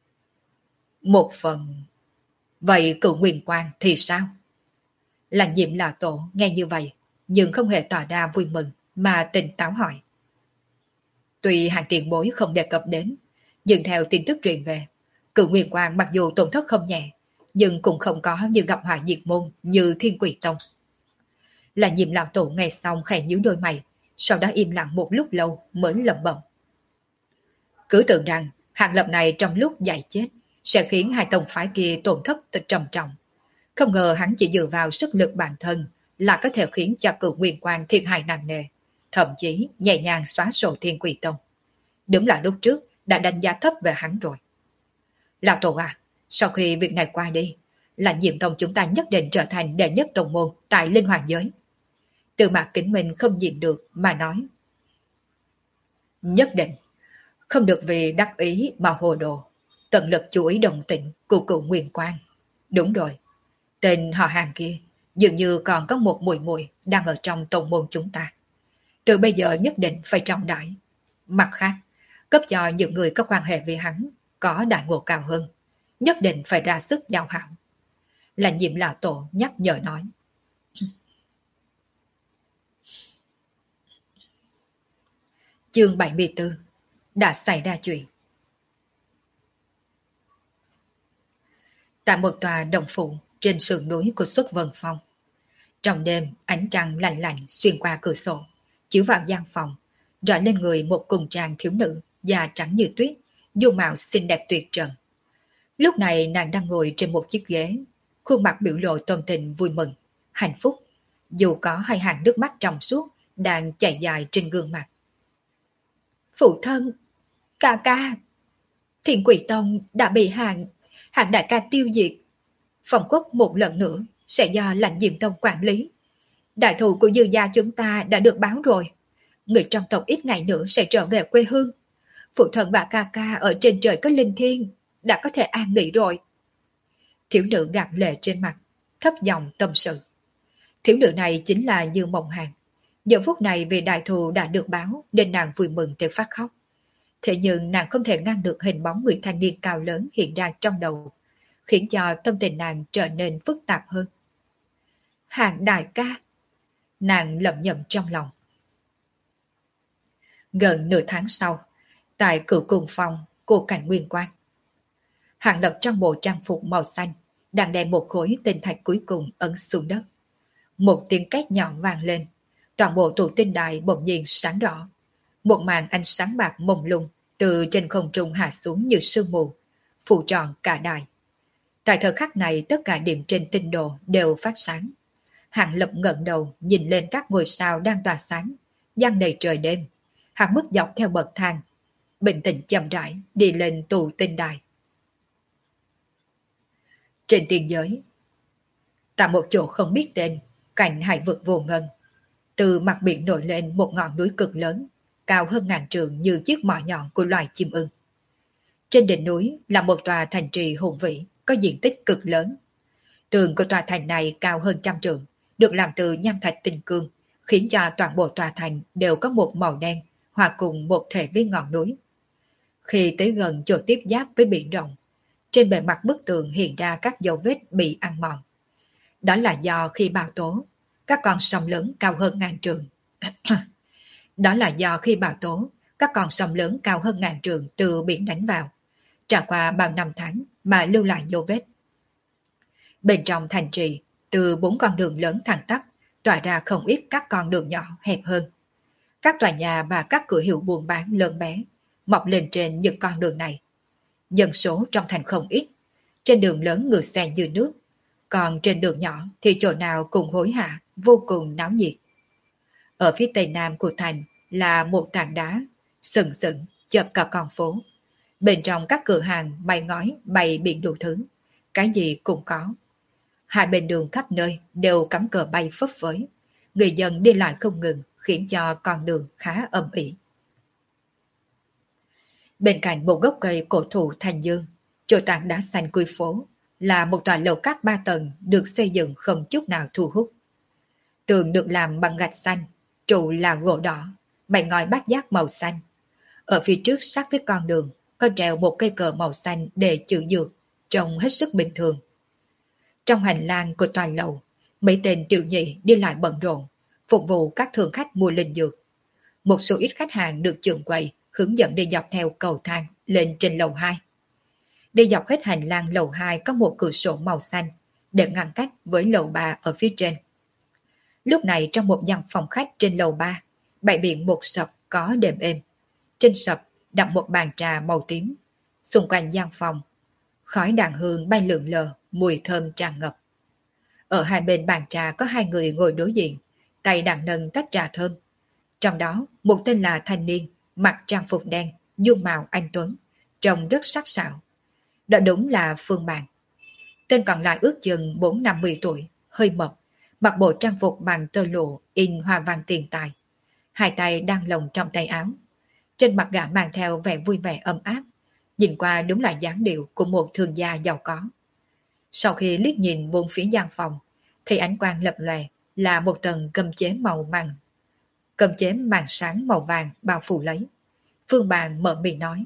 Một phần... Vậy Cửu Nguyên Quang thì sao? Lạnh Diệm lão tổ nghe như vậy, nhưng không hề tỏ ra vui mừng, mà tỉnh táo hỏi. Tuy hàng tiền bối không đề cập đến, nhưng theo tin tức truyền về, Cửu Nguyên Quang mặc dù tổn thất không nhẹ, nhưng cũng không có như gặp họa diệt môn như Thiên Quỷ Tông. Lạnh Diệm lão tổ nghe xong khẽ nhíu đôi mày, sau đó im lặng một lúc lâu mới lẩm bẩm. Cứ tưởng rằng Hàng Lập này trong lúc giải chết sẽ khiến hai tông phái kia tổn thất trầm trọng. Không ngờ hắn chỉ dựa vào sức lực bản thân là có thể khiến cho Cửu Nguyên Quang thiệt hại nặng nề, thậm chí nhẹ nhàng xóa sổ Thiên Quỷ Tông. Đúng là lúc trước đã đánh giá thấp về hắn rồi. Lão tổ à, sau khi việc này qua đi, Lạnh Diệm Tông chúng ta nhất định trở thành đệ nhất tông môn tại Linh Hoàng giới. Tư Mã Kính Minh không nhịn được mà nói. Nhất định, không được vì đắc ý mà hồ đồ, tận lực chú ý đồng tĩnh của Cửu Nguyên Quang. Đúng rồi, tên họ Hàng kia dường như còn có một muội muội đang ở trong tông môn chúng ta. Từ bây giờ nhất định phải trọng đại. Mặt khác, cấp cho những người có quan hệ với hắn có đại ngộ cao hơn, nhất định phải ra sức giao hảo. Lạnh Diệm lão tổ nhắc nhở nói. Chương 74. đã xảy ra chuyện. Tại một tòa đồng phủ trên sườn núi của Xuất Vân Phong, trong đêm ánh trăng lạnh lạnh xuyên qua cửa sổ, chiếu vào gian phòng, rọi lên người một cùng trang thiếu nữ da trắng như tuyết, dung mạo xinh đẹp tuyệt trần. Lúc này nàng đang ngồi trên một chiếc ghế, khuôn mặt biểu lộ tôn tình vui mừng, hạnh phúc, dù có hai hàng nước mắt trong suốt đang chảy dài trên gương mặt. Phụ thân, ca ca, Thiên Quỷ Tông đã bị hạng đại ca tiêu diệt. Phong quốc một lần nữa sẽ do Lãnh Diệm Tông quản lý. Đại thù của Dư gia chúng ta đã được báo rồi. Người trong tộc ít ngày nữa sẽ trở về quê hương. Phụ thân và ca ca ở trên trời có linh thiêng, đã có thể an nghỉ rồi. Thiếu nữ gạt lệ trên mặt, thấp giọng tâm sự. Thiếu nữ này chính là Như Mộng Hàn. Giờ phút này vì đại thù đã được báo nên nàng vui mừng tới phát khóc. Thế nhưng nàng không thể ngăn được hình bóng người thanh niên cao lớn hiện ra trong đầu, khiến cho tâm tình nàng trở nên phức tạp hơn. Hạng đại ca, nàng lẩm nhẩm trong lòng. Gần nửa tháng sau, tại Cửu Cùng Phòng, cô Cảnh Nguyên Quan, Hạng Lập trong bộ trang phục màu xanh đang đem một khối tinh thạch cuối cùng ấn xuống đất. Một tiếng két nhọn vang lên, toàn bộ tụ tinh đài bỗng nhiên sáng rõ. Một màn ánh sáng bạc mông lung từ trên không trung hạ xuống như sương mù, phủ tròn cả đài. Tại thời khắc này tất cả điểm trên tinh đồ đều phát sáng. Hạng Lập ngẩng đầu nhìn lên các ngôi sao đang tỏa sáng, giăng đầy trời đêm. Hắn bước dọc theo bậc thang, bình tĩnh chậm rãi đi lên tụ tinh đài. Trên tiên giới, tại một chỗ không biết tên, cạnh hải vực vô ngân, từ mặt biển nổi lên một ngọn núi cực lớn, cao hơn ngàn trượng như chiếc mỏ nhọn của loài chim ưng. Trên đỉnh núi là một tòa thành trì hùng vĩ, có diện tích cực lớn. Tường của tòa thành này cao hơn 100 trượng, được làm từ nham thạch tinh cương, khiến cho toàn bộ tòa thành đều có một màu đen, hòa cùng một thể với ngọn núi. Khi tới gần chỗ tiếp giáp với biển rộng, trên bề mặt bức tường hiện ra các dấu vết bị ăn mòn. Đó là do khi bão tố, các con sông lớn cao hơn ngàn trượng. Đó là do khi bão tố, các con sông lớn cao hơn ngàn trượng từ biển đánh vào, trải qua bao năm tháng mà lưu lại dấu vết. Bên trong thành trì, từ 4 con đường lớn thẳng tắp, tỏa ra không ít các con đường nhỏ hẹp hơn. Các tòa nhà và các cửa hiệu buôn bán lớn bé mọc lên trên những con đường này. Dân số trong thành không ít, trên đường lớn ngựa xe như nước, còn trên đường nhỏ thì chỗ nào cũng hối hả, vô cùng náo nhiệt. Ở phía tây nam của thành là một tảng đá, sừng sững chật cả con phố. Bên trong các cửa hàng bày ngói bày biển đủ thứ, cái gì cũng có. Hai bên đường khắp nơi đều cắm cờ bay phấp phới, người dân đi lại không ngừng khiến cho con đường khá âm ỉ. Bên cạnh một gốc cây cổ thụ thành dương, chỗ tảng đá xanh cuối phố, là một tòa lầu các 3 tầng được xây dựng không chút nào thu hút. Tường được làm bằng gạch xanh, trụ là gỗ đỏ, bảy ngói bát giác màu xanh. Ở phía trước sát với con đường có treo một cây cờ màu xanh để chữ dược, trông hết sức bình thường. Trong hành lang của tòa lầu, mấy tên tiểu nhị đi lại bận rộn, phục vụ các thường khách mua linh dược. Một số ít khách hàng được trưởng quầy hướng dẫn đi dọc theo cầu thang lên trên lầu 2. Đi dọc hết hành lang lầu 2 có một cửa sổ màu xanh để ngăn cách với lầu 3 ở phía trên. Lúc này trong một gian phòng khách trên lầu 3, bày biện một sập có đệm êm. Trên sập đặt một bàn trà màu tím. Xung quanh gian phòng, khói đàn hương bay lượn lờ, mùi thơm tràn ngập. Ở hai bên bàn trà có hai người ngồi đối diện, tay đang nâng tách trà thơm. Trong đó, một tên là thanh niên, mặc trang phục đen, dung mạo anh tuấn, trông rất sắc sảo. Đó đúng là Phương Bàn. Tên còn lại ước chừng 4-50 tuổi, hơi mập, mặc bộ trang phục bằng tơ lụa in hoa văn tiền tài. Hai tay đang lồng trong tay áo. Trên mặt gã mang theo vẻ vui vẻ ấm áp, nhìn qua đúng là dáng điệu của một thương gia giàu có. Sau khi liếc nhìn bốn phía gian phòng, thì ánh quang lập lòe là một tầng cơm chế màn sáng màu vàng bao phủ lấy. Phương Bàn mở miệng nói: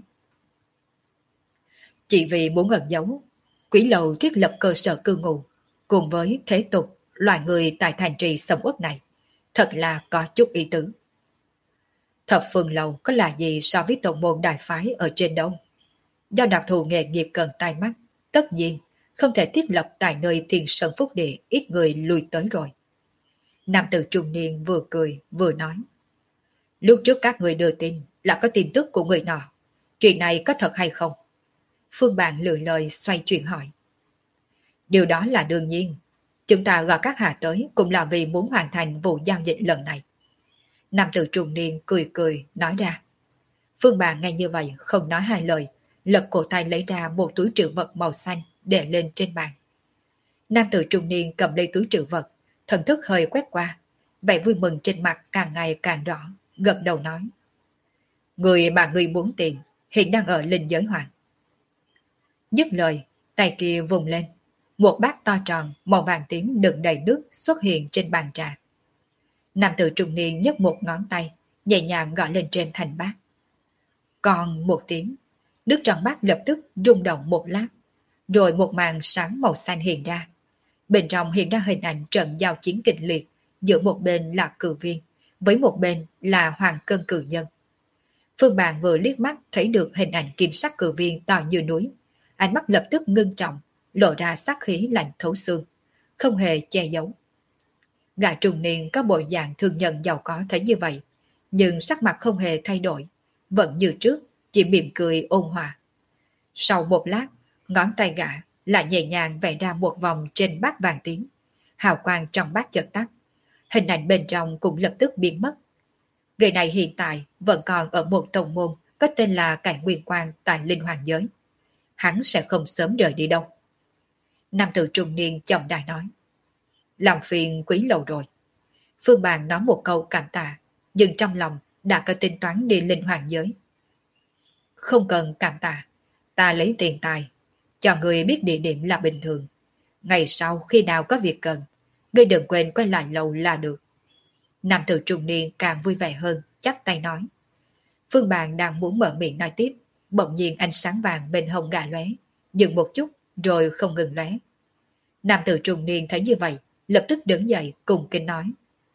chỉ vì muốn ẩn giấu, Quý Lầu thiết lập cơ sở cư ngụ, cùng với thế tục loài người tại thành trì sầm uất này, thật là có chút ý tứ. Thập phương lầu có là gì so với tổng môn đại phái ở trên đâu? Do đặc thù nghề nghiệp cần tai mắt, tất nhiên không thể thiết lập tại nơi Thiên Sơn Phúc Địa ít người lui tới rồi. Nam tử trung niên vừa cười vừa nói. Lúc trước các người đưa tin là có tin tức của người nọ. Chuyện này có thật hay không? Phương Bạn lựa lời xoay chuyện hỏi. Điều đó là đương nhiên. Chúng ta gọi các hạ tới cũng là vì muốn hoàn thành vụ giao dịch lần này. Nam tử trung niên cười cười nói ra. Phương Bạn nghe như vậy không nói hai lời, lật cổ tay lấy ra một túi trữ vật màu xanh để lên trên bàn. Nam tử trung niên cầm lấy túi trữ vật, thần thức hơi quét qua, vẻ vui mừng trên mặt càng ngày càng đỏ, gật đầu nói. Người mà người muốn tìm hiện đang ở linh giới hoàng. Dứt lời, tay kia vùng lên, một bát to tròn màu vàng tím đựng đầy nước xuất hiện trên bàn trà. Nam tử trung niên nhấc một ngón tay, nhẹ nhàng gõ lên trên thành bát. Còn một tiếng, nước trong bát lập tức rung động một lát, rồi một màn sáng màu xanh hiện ra. Bên trong hiện ra hình ảnh trận giao chiến kịch liệt, giữa một bên là cử viên, với một bên là hoàng cân cử nhân. Phương Bàn vừa liếc mắt thấy được hình ảnh kim sắc cử viên to như núi, ánh mắt lập tức ngưng trọng, lộ ra sát khí lạnh thấu xương, không hề che giấu. Gã trung niên có bộ dạng thương nhân giàu có thấy như vậy, nhưng sắc mặt không hề thay đổi, vẫn như trước, chỉ mỉm cười ôn hòa. Sau một lát, ngón tay gã lại nhẹ nhàng vẽ ra một vòng trên bát vàng tím, hào quang trong bát chợt tắt, hình ảnh bên trong cũng lập tức biến mất. Người này hiện tại vẫn còn ở một tông môn có tên là Cảnh Nguyên Quang tại Linh Hoàng Giới. Hắn sẽ không sớm rời đi đâu. Nam tử trung niên chậm rãi nói. Làm phiền quý lâu rồi. Phương Bàn nói một câu cảm tạ, nhưng trong lòng đã có tính toán đi Linh Hoàng Giới. Không cần cảm tạ, ta lấy tiền tài, cho người biết địa điểm là bình thường. Ngày sau khi nào có việc cần, ngươi đừng quên quay lại lầu là được. Nam tử trung niên càng vui vẻ hơn, chắp tay nói. Phương Bàn đang muốn mở miệng nói tiếp, bỗng nhiên ánh sáng vàng bên hông gà lóe, dừng một chút rồi không ngừng lóe. Nam tử trung niên thấy như vậy, lập tức đứng dậy cùng kính nói.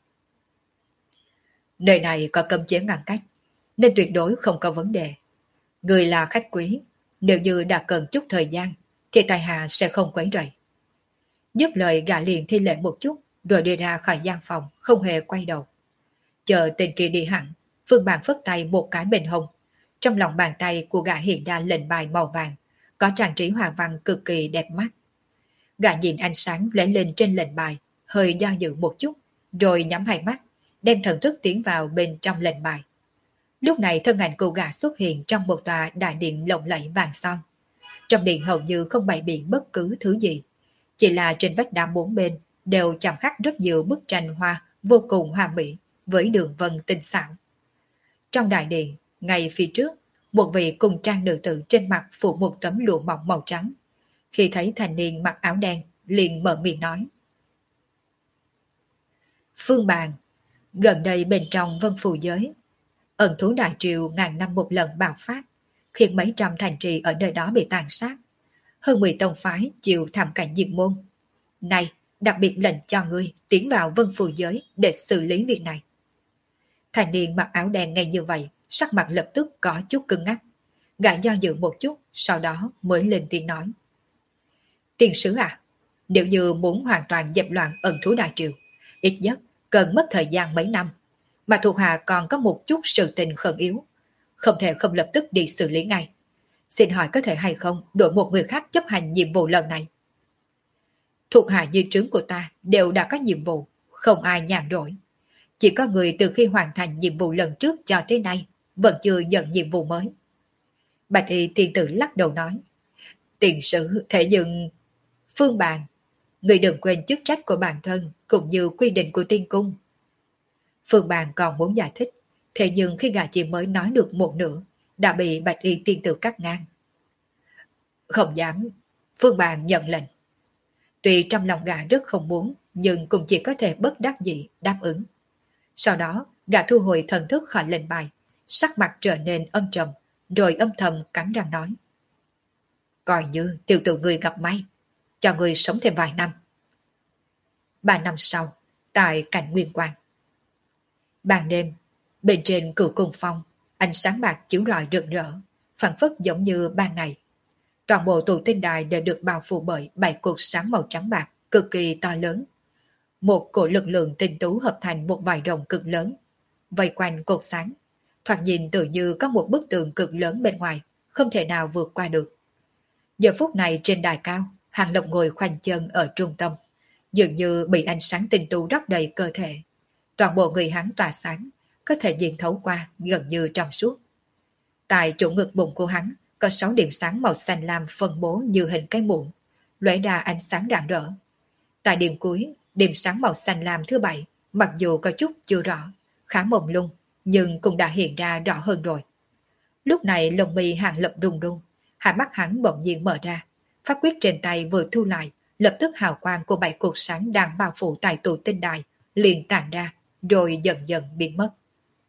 Nơi này có cấm chế ngăn cách, nên tuyệt đối không có vấn đề. Người là khách quý, nếu như đã cần chút thời gian, thì tài hạ sẽ không quấy rầy. Dứt lời gã liền thi lễ một chút, rồi đi ra khỏi gian phòng, không hề quay đầu. Chờ tên kia đi hẳn, Phương Bàn phất tay một cái bên hông. Trong lòng bàn tay của gã hiện ra lệnh bài màu vàng, có trang trí hoa văn cực kỳ đẹp mắt. Gã nhìn ánh sáng lóe lên trên lệnh bài, hơi do dự một chút, rồi nhắm hai mắt, đem thần thức tiến vào bên trong lệnh bài. Lúc này thân ảnh của gã xuất hiện trong một tòa đại điện lộng lẫy vàng son. Trong điện hầu như không bày biện bất cứ thứ gì, chỉ là trên vách đá bốn bên đều chạm khắc rất nhiều bức tranh hoa vô cùng hoa mỹ với đường vân tinh xảo. Trong đại điện, ngay phía trước, một vị cùng trang nữ tử trên mặt phủ một tấm lụa mỏng màu trắng. Khi thấy thanh niên mặc áo đen, liền mở miệng nói. Phương Bàn, gần đây bên trong Vân Phù Giới, ẩn thú đại triều ngàn năm một lần bạo phát, khiến mấy trăm thành trì ở nơi đó bị tàn sát. Hơn 10 tông phái chịu thảm cảnh diệt môn. Này, đặc biệt lệnh cho ngươi tiến vào Vân Phù Giới để xử lý việc này. Thành niên mặc áo đen nghe như vậy, sắc mặt lập tức có chút cứng ngắc. Gã do dự một chút, sau đó mới lên tiếng nói. Tiền sứ à, nếu như muốn hoàn toàn dẹp loạn ẩn thú đại triều, ít nhất cần mất thời gian mấy năm, mà thuộc hạ còn có một chút sự tình khẩn yếu, không thể không lập tức đi xử lý ngay. Xin hỏi có thể hay không đổi một người khác chấp hành nhiệm vụ lần này? Thuộc hạ dưới trướng của ta đều đã có nhiệm vụ, không ai nhàn rỗi. Chỉ có người từ khi hoàn thành nhiệm vụ lần trước cho tới nay vẫn chưa nhận nhiệm vụ mới. Bạch y tiên tử lắc đầu nói. Tiền sử thể nhưng... Phương Bàn, người đừng quên chức trách của bản thân cũng như quy định của tiên cung. Phương Bàn còn muốn giải thích, thế nhưng khi gã chỉ mới nói được một nửa, đã bị bạch y tiên tử cắt ngang. Không dám, Phương Bàn nhận lệnh. Tuy trong lòng gã rất không muốn, nhưng cũng chỉ có thể bất đắc dĩ đáp ứng. Sau đó, gã thu hồi thần thức khỏi lệnh bài, sắc mặt trở nên âm trầm, rồi âm thầm cắn răng nói. Coi như tiểu tử người gặp may, cho người sống thêm vài năm. 3 năm sau, tại Cảnh Nguyên Quang. Ban đêm, Bên trên cửu cung phong, ánh sáng bạc chiếu rọi rực rỡ, phảng phất giống như ban ngày. Toàn bộ tụ tinh đài đều được bao phủ bởi 7 cột sáng màu trắng bạc cực kỳ to lớn. Một cổ lực lượng tinh tú hợp thành một vòi rồng cực lớn, vây quanh cột sáng. Thoạt nhìn tự như có một bức tường cực lớn bên ngoài, không thể nào vượt qua được. Giờ phút này trên đài cao, Hàng Lập ngồi khoanh chân ở trung tâm, dường như bị ánh sáng tinh tú rót đầy cơ thể. Toàn bộ người hắn tỏa sáng, có thể nhìn thấu qua gần như trong suốt. Tại chỗ ngực bụng của hắn có 6 điểm sáng màu xanh lam phân bố như hình cái muỗng, lóe ra ánh sáng rạng rỡ. Tại điểm cuối, điểm sáng màu xanh lam thứ 7, mặc dù có chút chưa rõ, khá mông lung, nhưng cũng đã hiện ra rõ hơn rồi. Lúc này lông mi Hàng Lập rung rung, hai mắt hắn bỗng nhiên mở ra, pháp quyết trên tay vừa thu lại, lập tức hào quang của 7 cột sáng đang bao phủ tại tụ tinh đài liền tản ra, rồi dần dần biến mất.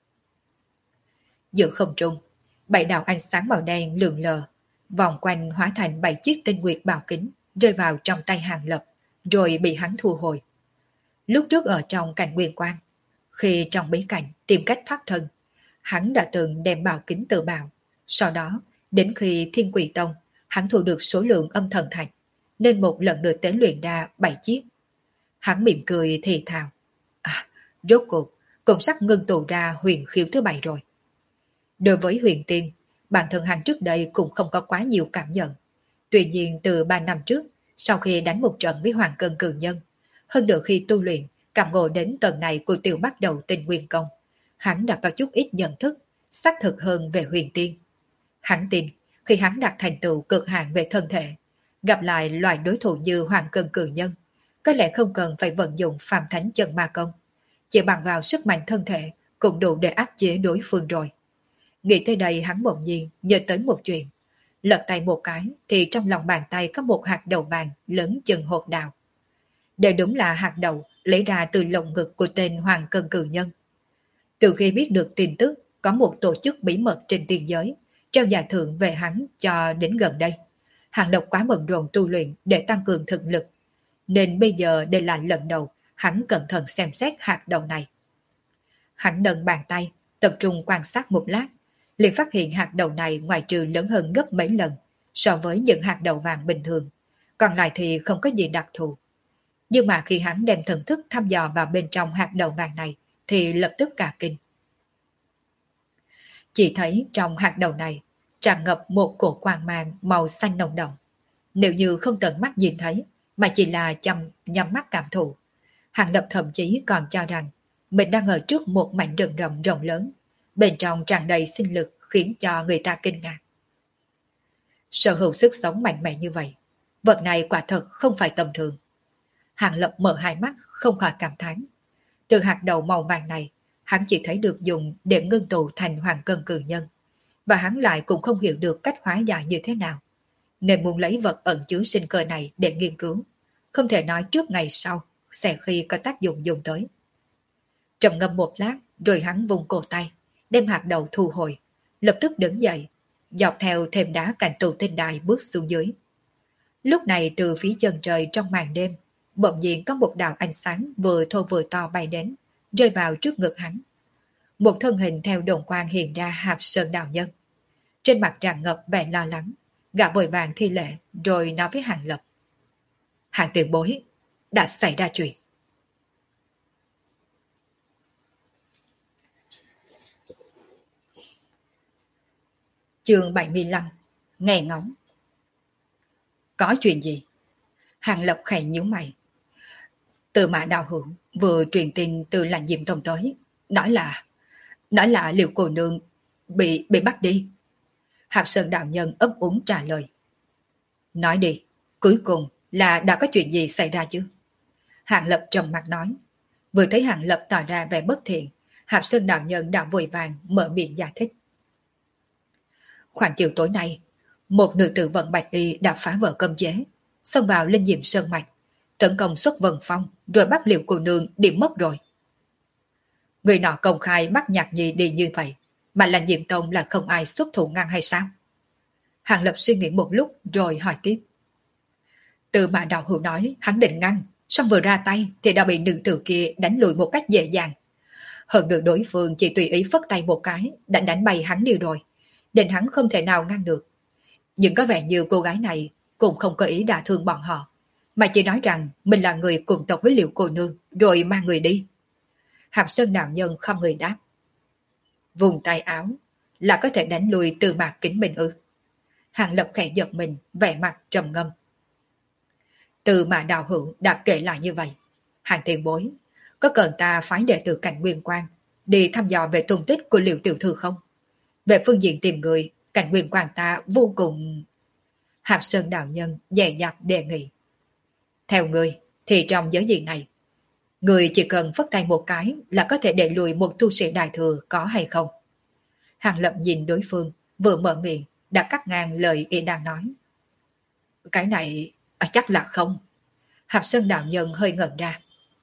Giữa không trung, 7 đạo ánh sáng màu đen lượn lờ, vòng quanh hóa thành 7 chiếc tinh nguyệt bảo kính rơi vào trong tay Hàng Lập, rồi bị hắn thu hồi. Lúc trước ở trong cảnh nguyên quan, khi trong bí cảnh tìm cách thoát thân, hắn đã từng đem bảo kính tự bào. Sau đó, đến khi Thiên Quỷ Tông, hắn thu được số lượng âm thần thạch, nên một lần được tế luyện ra 7 chiếc. Hắn mỉm cười thì thào. Rốt cuộc, cũng sắp ngưng tụ ra huyền khiếu thứ 7 rồi. Đối với huyền tiên, bản thân hắn trước đây cũng không có quá nhiều cảm nhận. Tuy nhiên từ 3 năm trước, sau khi đánh một trận với Hoàng Cân Cử Nhân, hơn nữa khi tu luyện, cảm ngộ đến tầng này của tiểu bắt đầu tinh nguyên công, hắn đã có chút ít nhận thức, xác thực hơn về huyền tiên. Hắn tin, khi hắn đạt thành tựu cực hạn về thân thể, gặp lại loại đối thủ như Hoàng Cân Cử Nhân, có lẽ không cần phải vận dụng Phàm Thánh Chân Ma Công, chỉ bằng vào sức mạnh thân thể cũng đủ để áp chế đối phương rồi. Nghĩ tới đây hắn bỗng nhiên nhớ tới một chuyện. Lật tay một cái thì trong lòng bàn tay có một hạt đậu vàng lớn chừng hột đào. Đây đúng là hạt đậu lấy ra từ lồng ngực của tên Hoàng Cân Cử Nhân. Từ khi biết được tin tức có một tổ chức bí mật trên tiên giới trao giải thưởng về hắn cho đến gần đây, Hàng Độc quá bận rộn tu luyện để tăng cường thực lực, nên bây giờ đây là lần đầu hắn cẩn thận xem xét hạt đậu này. Hắn nâng bàn tay, tập trung quan sát một lát, liền phát hiện hạt đậu này ngoài trừ lớn hơn gấp mấy lần so với những hạt đậu vàng bình thường, còn lại thì không có gì đặc thù. Nhưng mà khi hắn đem thần thức thăm dò vào bên trong hạt đậu vàng này thì lập tức cả kinh. Chỉ thấy trong hạt đậu này tràn ngập một cổ quang mang màu xanh nồng đậm. Nếu như không tận mắt nhìn thấy mà chỉ là nhắm mắt cảm thụ, Hàng Lập thậm chí còn cho rằng mình đang ở trước một mảnh rừng rậm rộng lớn, bên trong tràn đầy sinh lực khiến cho người ta kinh ngạc. Sở hữu sức sống mạnh mẽ như vậy, vật này quả thật không phải tầm thường. Hàng Lập mở hai mắt không khỏi cảm thán. Từ hạt đậu màu vàng này, hắn chỉ thấy được dùng để ngưng tụ thành Hoàng Cân Cử Nhân, và hắn lại cũng không hiểu được cách hóa giải như thế nào, nên muốn lấy vật ẩn chứa sinh cơ này để nghiên cứu, không thể nói trước ngày sau sẽ khi có tác dụng dùng tới. Trầm ngâm một lát, rồi hắn vùng cổ tay, đem hạt đậu thu hồi, lập tức đứng dậy, dọc theo thềm đá cạnh tụ tinh đài bước xuống dưới. Lúc này từ phía chân trời trong màn đêm, bỗng nhiên có một đạo ánh sáng vừa thô vừa to bay đến, rơi vào trước ngực hắn. Một thân hình theo đồn quang hiện ra Hạp Sơn đạo nhân. Trên mặt tràn ngập vẻ lo lắng, gã vội vàng thi lễ rồi nói với Hàng Lập. Hàng tiền bối, đã xảy ra chuyện. Chương 75. Nghe ngóng. Có chuyện gì? Hàng Lập khẽ nhíu mày. Từ Mã Đạo Hưởng vừa truyền tin từ Lãnh Diệm Tông tới, nói là Liễu cô nương bị bắt đi. Hạp Sơn đạo nhân ấp úng trả lời. Nói đi, cuối cùng là đã có chuyện gì xảy ra chứ? Hàng Lập trầm mặt nói. Vừa thấy Hàng Lập tỏ ra vẻ bất thiện, Hạp Sơn đạo nhân đã vội vàng mở miệng giải thích. Khoảng chiều tối nay, một nữ tử vận bạch y đã phá vỡ cấm chế, xông vào Linh Diệm Sơn Mạch, tấn công xuất Vân Phong, rồi bắt Liễu cô nương đi mất rồi. Người nọ công khai bắt Nhạc Nhi đi như vậy, mà Lãnh Diệm Tông là không ai xuất thủ ngăn hay sao? Hàng Lập suy nghĩ một lúc rồi hỏi tiếp. Từ Mã Đạo Hữu nói hắn định ngăn, xong vừa ra tay thì đã bị nữ tử kia đánh lùi một cách dễ dàng. Hơn nữa đối phương chỉ tùy ý phất tay một cái, đã đánh bay hắn đi rồi, nên hắn không thể nào ngăn được. Nhưng có vẻ như cô gái này cũng không có ý đả thương bọn họ, mà chỉ nói rằng mình là người cùng tộc với Liệu cô nương, rồi mang người đi. Hạp Sơn đạo nhân không người đáp. Vùng tay áo là có thể đánh lùi Tư Mạc Kính Minh ư? Hàng Lập khẽ giật mình, vẻ mặt trầm ngâm. Từ mà đạo hữu đã kể lại như vậy. Hàng tiền bối, có cần ta phái đệ tử Cảnh Nguyên Quang đi thăm dò về tung tích của Liệu tiểu thư không? Về phương diện tìm người, Cảnh Nguyên Quang ta vô cùng... Hạp Sơn đạo nhân dè dặt đề nghị. Theo người, thì trong giới diện này, người chỉ cần phất tay một cái là có thể để lùi một tu sĩ đại thừa có hay không? Hàng Lập nhìn đối phương, vừa mở miệng, đã cắt ngang lời y đang nói. Cái này chắc là không. Hạp Sơn đạo nhân hơi ngẩn ra.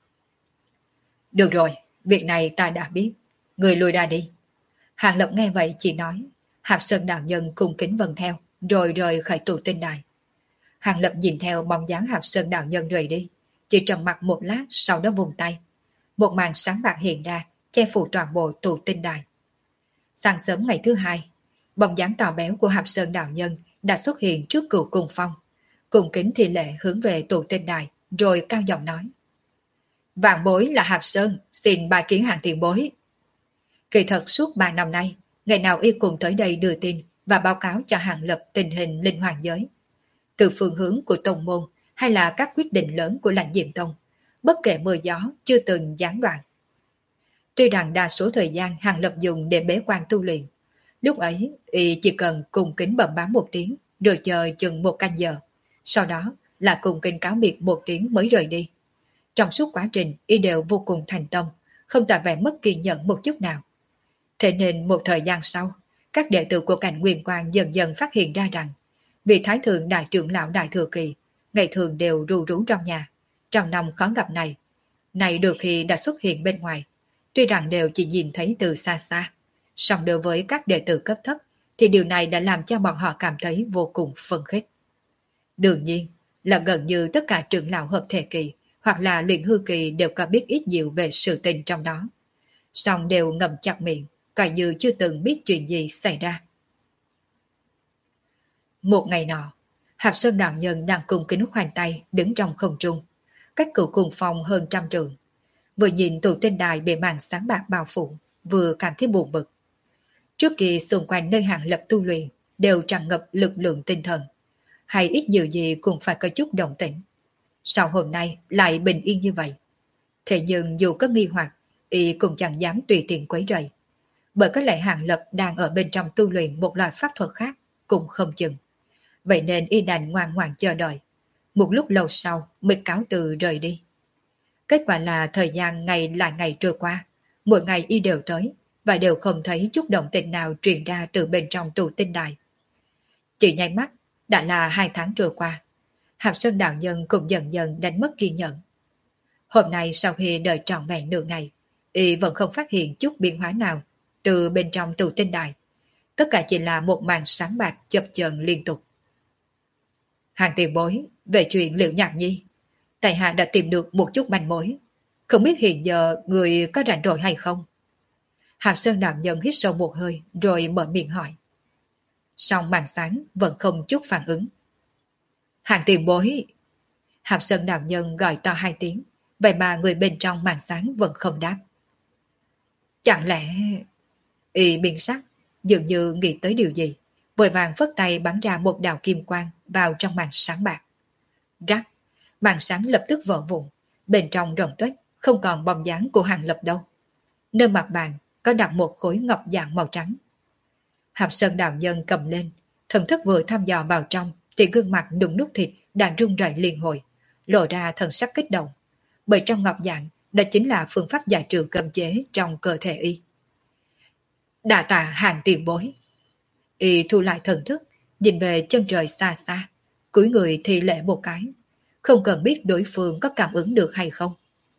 Được rồi, việc này ta đã biết. Người lùi ra đi. Hàng Lập nghe vậy chỉ nói. Hạp Sơn đạo nhân cùng kính vâng theo, rồi rời khỏi tù tinh đài. Hàng Lập nhìn theo bóng dáng Hạp Sơn đạo nhân rời đi, chỉ trầm mặt một lát, sau đó vùng tay. Một màn sáng bạc hiện ra, che phủ toàn bộ tù tinh đài. Sáng sớm ngày thứ hai, bóng dáng to béo của Hạp Sơn đạo nhân đã xuất hiện trước cửu cung phong. Cùng kính thì lệ hướng về tù tinh đài, rồi cao giọng nói. Vạn bối là Hạp Sơn, xin bài kiến hàng tiền bối. Kỳ thật suốt 3 năm nay, ngày nào y cùng tới đây đưa tin và báo cáo cho Hàng Lập tình hình linh hoàng giới. Từ phương hướng của tông môn hay là các quyết định lớn của lãnh diệm tông, bất kể mưa gió chưa từng gián đoạn. Tuy rằng đa số thời gian Hàng Lập dùng để bế quan tu luyện, lúc ấy y chỉ cần cùng kính bẩm báo một tiếng rồi chờ chừng 1 canh giờ, sau đó là cùng kính cáo biệt 1 tiếng mới rời đi. Trong suốt quá trình y đều vô cùng thành tâm, không tỏ vẻ mất kiên nhẫn một chút nào. Thế nên một thời gian sau, các đệ tử của Cảnh Nguyên Quang dần dần phát hiện ra rằng vị Thái Thượng Đại trưởng lão Đại Thừa Kỳ ngày thường đều ru rú trong nhà, trong năm khó gặp này. Này được khi đã xuất hiện bên ngoài, tuy rằng đều chỉ nhìn thấy từ xa xa, song đối với các đệ tử cấp thấp thì điều này đã làm cho bọn họ cảm thấy vô cùng phấn khích. Đương nhiên là gần như tất cả trưởng lão hợp thể kỳ hoặc là luyện hư kỳ đều có biết ít nhiều về sự tình trong đó, song đều ngậm chặt miệng, coi như chưa từng biết chuyện gì xảy ra. Một ngày nọ, Hạp Sơn đạo nhân đang cùng kính khoanh tay đứng trong không trung, cách cửu cùng phòng hơn 100 trượng. Vừa nhìn tù tinh đài bị màn sáng bạc bao phủ, vừa cảm thấy buồn bực. Trước kia xung quanh nơi Hàng Lập tu luyện đều tràn ngập lực lượng tinh thần, hay ít nhiều gì cũng phải có chút động tĩnh. Sao hôm nay lại bình yên như vậy? Thế nhưng dù có nghi hoặc, y cũng chẳng dám tùy tiện quấy rầy. Bởi có lẽ Hàng Lập đang ở bên trong tu luyện một loại pháp thuật khác, cũng không chừng. Vậy nên y đành ngoan ngoãn chờ đợi. Một lúc lâu sau mới cáo từ rời đi. Kết quả là thời gian ngày lại ngày trôi qua, mỗi ngày y đều tới, và đều không thấy chút động tĩnh nào truyền ra từ bên trong tù tinh đài. Chỉ nháy mắt, đã là 2 tháng trôi qua. Hạp Sơn đạo nhân cũng dần dần đánh mất kiên nhẫn. Hôm nay sau khi đợi trọn vẹn nửa ngày, y vẫn không phát hiện chút biến hóa nào từ bên trong tù tinh đài. Tất cả chỉ là một màn sáng bạc chập chờn liên tục. Hàng tiền bối, về chuyện Liễu Nhạc Nhi, tại hạ đã tìm được một chút manh mối. Không biết hiện giờ người có rảnh rỗi hay không? Hạp Sơn đạo nhân hít sâu một hơi rồi mở miệng hỏi. Song màn sáng vẫn không chút phản ứng. Hàng tiền bối! Hạp Sơn đạo nhân gọi to 2 tiếng, vậy mà người bên trong màn sáng vẫn không đáp. Chẳng lẽ... Y biến sắc, dường như nghĩ tới điều gì, vội vàng phất tay bắn ra một đạo kim quang vào trong màn sáng bạc. Rắc, màn sáng lập tức vỡ vụn, bên trong rỗng tuếch, không còn bóng dáng của Hàng Lập đâu. Nơi mặt bàn có đặt một khối ngọc dạng màu trắng. Hạp Sơn đạo nhân cầm lên, thần thức vừa thăm dò vào trong, thì gương mặt đụng nút thịt đang rung rẩy liên hồi, lộ ra thần sắc kích động. Bởi trong ngọc dạng, đó chính là phương pháp giải trừ cấm chế trong cơ thể y. Đà tạ Hàng tiền bối. Y thu lại thần thức, nhìn về chân trời xa xa, cúi người thi lễ một cái, không cần biết đối phương có cảm ứng được hay không.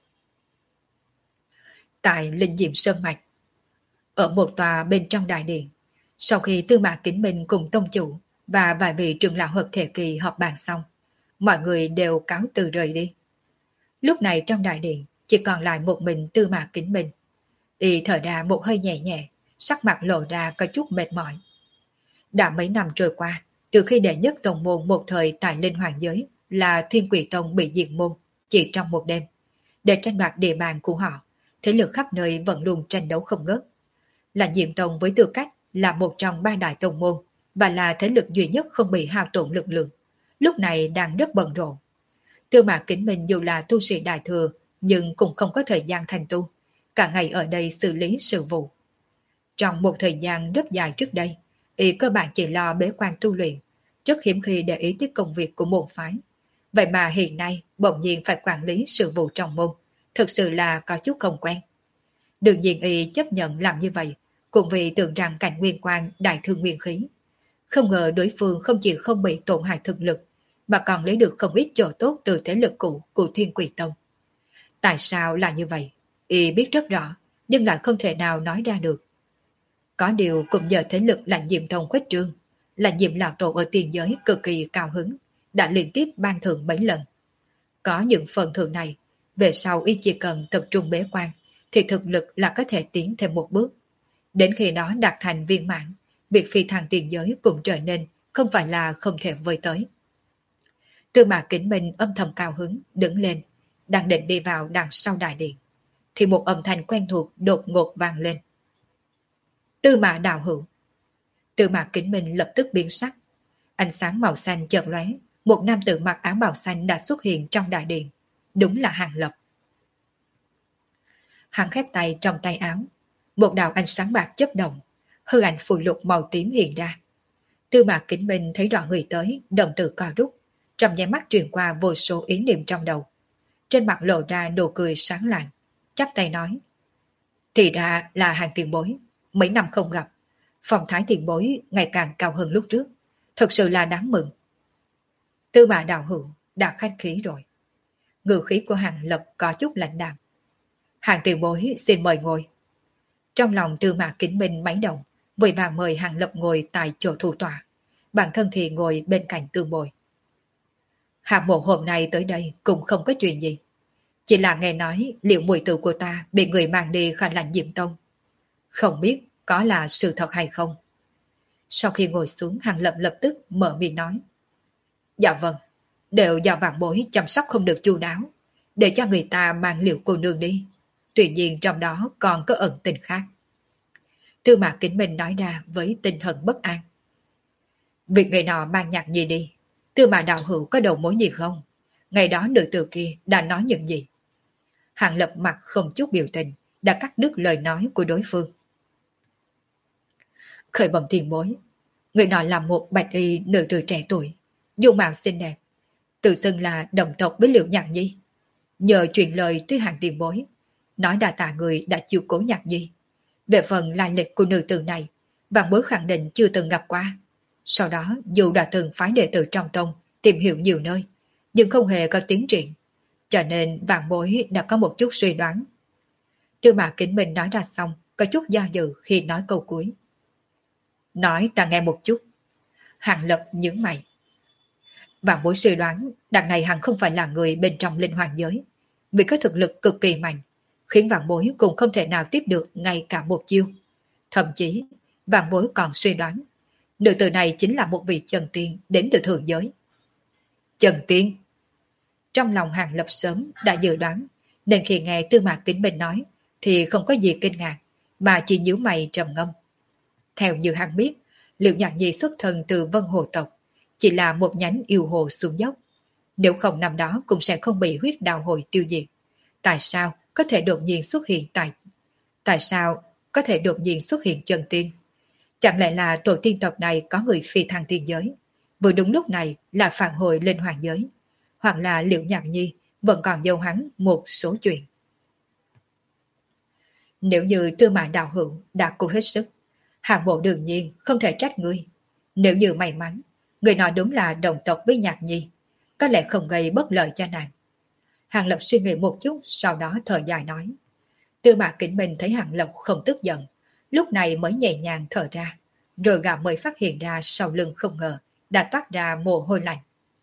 Tại Linh Diệm Sơn Mạch, ở một tòa bên trong đại điện, sau khi Tư Mã Kính Minh cùng tông chủ và vài vị trưởng lão hợp thể kỳ họp bàn xong, mọi người đều cáo từ rời đi. Lúc này trong đại điện chỉ còn lại một mình Tư Mã Kính Minh. Y thở ra một hơi nhẹ nhẹ, sắc mặt lộ ra có chút mệt mỏi. Đã mấy năm trôi qua, từ khi đệ nhất tông môn một thời tại Linh Hoàng Giới là Thiên Quỷ Tông bị diệt môn, chỉ trong một đêm, để tranh đoạt địa bàn của họ, thế lực khắp nơi vẫn luôn tranh đấu không ngớt. Là Diệm Tông với tư cách là một trong ba đại tông môn và là thế lực duy nhất không bị hao tổn lực lượng, lúc này đang rất bận rộn. Tư Mã Kính Minh dù là tu sĩ đại thừa nhưng cũng không có thời gian thành tu, cả ngày ở đây xử lý sự vụ. Trong một thời gian rất dài trước đây, y cơ bản chỉ lo bế quan tu luyện, rất hiếm khi để ý tới công việc của môn phái. Vậy mà hiện nay bỗng nhiên phải quản lý sự vụ trong môn, thực sự là có chút không quen. Đương nhiên y chấp nhận làm như vậy, cũng vì tưởng rằng cảnh nguyên quan đại thương nguyên khí. Không ngờ đối phương không chỉ không bị tổn hại thực lực, mà còn lấy được không ít chỗ tốt từ thế lực cũ của Thiên Quỷ Tông. Tại sao là như vậy? Y biết rất rõ, nhưng lại không thể nào nói ra được. Có điều cũng nhờ thế lực Lãnh Diệm Tông khuếch trương, Lãnh Diệm lão tổ ở tiền giới cực kỳ cao hứng, đã liên tiếp ban thưởng mấy lần. Có những phần thưởng này, về sau y chỉ cần tập trung bế quan, thì thực lực là có thể tiến thêm một bước. Đến khi đó đạt thành viên mãn, việc phi thăng tiền giới cũng trở nên không phải là không thể vơi tới. Tư Mã Kính Minh âm thầm cao hứng, đứng lên, đang định đi vào đằng sau đại điện, thì một âm thanh quen thuộc đột ngột vang lên. Tư Mã đạo hữu. Tư Mã Kính Minh lập tức biến sắc. Ánh sáng màu xanh chợt lóe, một nam tử mặc áo bào xanh đã xuất hiện trong đại điện. Đúng là Hàng Lập. Hắn khép tay trong tay áo, một đạo ánh sáng bạc chớp động, hư ảnh phù lục màu tím hiện ra. Tư Mã Kính Minh thấy rõ người tới, đồng tử co rút, trong nháy mắt truyền qua vô số ý niệm trong đầu. Trên mặt lộ ra nụ cười sáng lạng, chắp tay nói: thì ra là Hàng tiền bối, mấy năm không gặp, phong thái tiền bối ngày càng cao hơn lúc trước, thật sự là đáng mừng. Tư Mã đạo hữu đã khách khí rồi. Ngữ khí của Hàng Lập có chút lạnh đạm. Hàng tiền bối xin mời ngồi. Trong lòng Tư Mã Kính Minh máy động, vội vàng mời Hàng Lập ngồi tại chỗ thủ tọa, bản thân thì ngồi bên cạnh Tương Bồi. Hàng mộ hôm nay tới đây cũng không có chuyện gì, chỉ là nghe nói liệu muội tử của ta bị người mang đi Khả Lãnh Diệm Tông, không biết có là sự thật hay không. Sau khi ngồi xuống, Hàng Lập lập tức mở miệng nói: dạ vâng, đều do vạn bối chăm sóc không được chu đáo, để cho người ta mang liệu cô nương đi. Tuy nhiên trong đó còn có ẩn tình khác. Tư Mã Kính Minh nói ra với tinh thần bất an. Việc người nọ mang nhạc gì đi, Tư Mã đạo hữu có đầu mối gì không? Ngày đó nữ tử kia đã nói những gì? Hàng Lập mặt không chút biểu tình, đã cắt đứt lời nói của đối phương. Khởi bẩm tiền bối, người nọ là một bạch y nữ tử trẻ tuổi, dung mạo xinh đẹp, tự xưng là đồng tộc với Liễu Nhạc Nhi. Nhờ truyền lời tới Hàng tiền bối, nói đa tạ người đã chiều cố Nhạc Nhi. Về phần lai lịch của nữ tử này, vạn bối khẳng định chưa từng gặp qua. Sau đó dù đã từng phái đệ tử trong tông tìm hiểu nhiều nơi, nhưng không hề có tiến triển, cho nên vạn bối đã có một chút suy đoán. Tư Mã Kính Minh nói ra xong, có chút do dự khi nói câu cuối. Nói ta nghe một chút. Hàng Lập nhướng mày. Vạn bối suy đoán đằng này hẳn không phải là người bên trong linh hoàng giới, vì có thực lực cực kỳ mạnh, khiến vạn bối cũng không thể nào tiếp được ngay cả một chiêu. Thậm chí vạn bối còn suy đoán nữ tử này chính là một vị chân tiên đến từ thượng giới. Chân tiên? Trong lòng Hàng Lập sớm đã dự đoán, nên khi nghe Tư Mã Kính Minh nói thì không có gì kinh ngạc, mà chỉ nhíu mày trầm ngâm. Theo như hắn biết, Liễu Nhạc Nhi xuất thân từ Vân Hồ tộc, chỉ là một nhánh yêu hồ xuống dốc. Nếu không năm đó cũng sẽ không bị huyết đào hồi tiêu diệt. Tại sao có thể đột nhiên xuất hiện Tại sao có thể đột nhiên xuất hiện chân tiên? Chẳng lẽ là tổ tiên tộc này có người phi thăng tiên giới? Vừa đúng lúc này là phản hồi lên hoàng giới. Hoặc là Liễu Nhạc Nhi vẫn còn giấu hắn một số chuyện. Nếu như Tư Mã đạo hữu đã cố hết sức, Hàng bộ đương nhiên không thể trách ngươi. Nếu như may mắn, người nói đúng là đồng tộc với Nhạc Nhi, có lẽ không gây bất lợi cho nàng. Hàng Lập suy nghĩ một chút, sau đó thở dài nói. Tư Mã Kính Minh thấy Hàng Lập không tức giận, lúc này mới nhẹ nhàng thở ra, rồi gã mới phát hiện ra sau lưng không ngờ đã toát ra mồ hôi lạnh.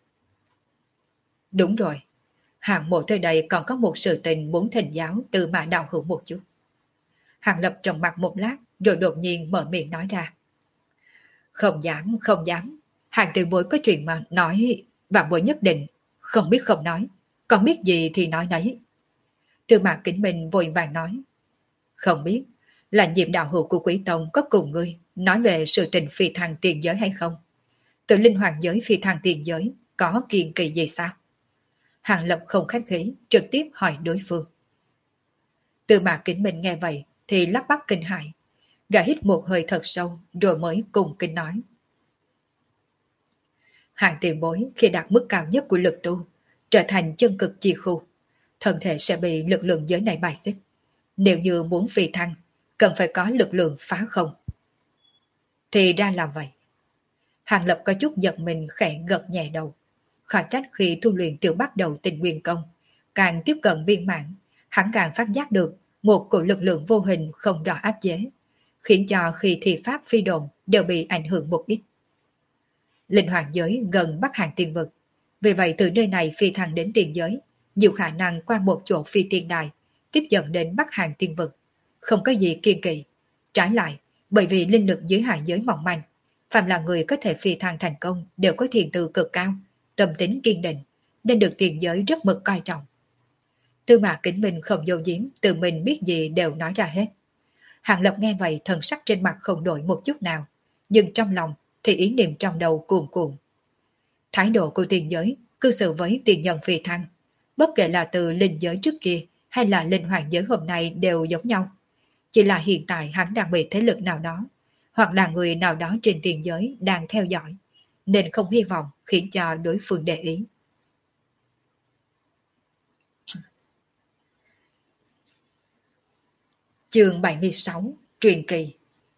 Đúng rồi, Hàng mộ tới đây còn có một sự tình muốn thỉnh giáo Tư Mã đạo hữu một chút. Hàng Lập trầm mặt một lát, rồi đột nhiên mở miệng nói ra. Không dám, không dám. Hàng tiền bối có chuyện mà nói, vạn bối nhất định, không biết không nói. Còn biết gì thì nói nấy. Tư Mạc Kính Minh vội vàng nói. Không biết, là nhiệm đạo hữu của Quý Tông có cùng ngươi nói về sự tình phi thăng tiền giới hay không? Từ linh hoàng giới phi thăng tiền giới có kiên kỳ gì sao? Hàng Lập không khách khí, trực tiếp hỏi đối phương. Tư Mạc Kính Minh nghe vậy thì lắp bắp kinh hãi. Gã hít một hơi thật sâu rồi mới cùng kinh nói. Hàng tiền bối khi đạt mức cao nhất của lực tu, trở thành chân cực chi khu, thân thể sẽ bị lực lượng giới này bài xích. Nếu như muốn phi thăng, cần phải có lực lượng phá không. Thì ra là vậy. Hàng Lập có chút giật mình khẽ gật nhẹ đầu. Khó trách khi tu luyện tiểu bắt đầu tình nguyên công, càng tiếp cận viên mãn, hắn càng phát giác được một cổ lực lượng vô hình không rõ áp chế, khiến cho khi thi pháp phi độn đều bị ảnh hưởng một ít. Linh hoàng giới gần Bắc Hàng tiên vực, vì vậy từ nơi này phi thăng đến tiền giới, nhiều khả năng qua một chỗ phi tiên đài, tiếp dẫn đến Bắc Hàng tiên vực. Không có gì kiên kỵ. Trái lại, bởi vì linh lực dưới hải giới mỏng manh, phàm là người có thể phi thăng thành công đều có thiền tư cực cao, tâm tính kiên định, nên được tiền giới rất mực coi trọng. Tư Mã Kính Minh không dâu diếm, tự mình biết gì đều nói ra hết. Hàng Lập nghe vậy thần sắc trên mặt không đổi một chút nào, nhưng trong lòng thì ý niệm trong đầu cuồn cuộn. Thái độ của tiền giới cư xử với tiền nhân phi thăng, bất kể là từ linh giới trước kia hay là linh hoàng giới hôm nay đều giống nhau. Chỉ là hiện tại hắn đang bị thế lực nào đó, hoặc là người nào đó trên tiền giới đang theo dõi, nên không hy vọng khiến cho đối phương để ý. Chương 76 Truyền kỳ.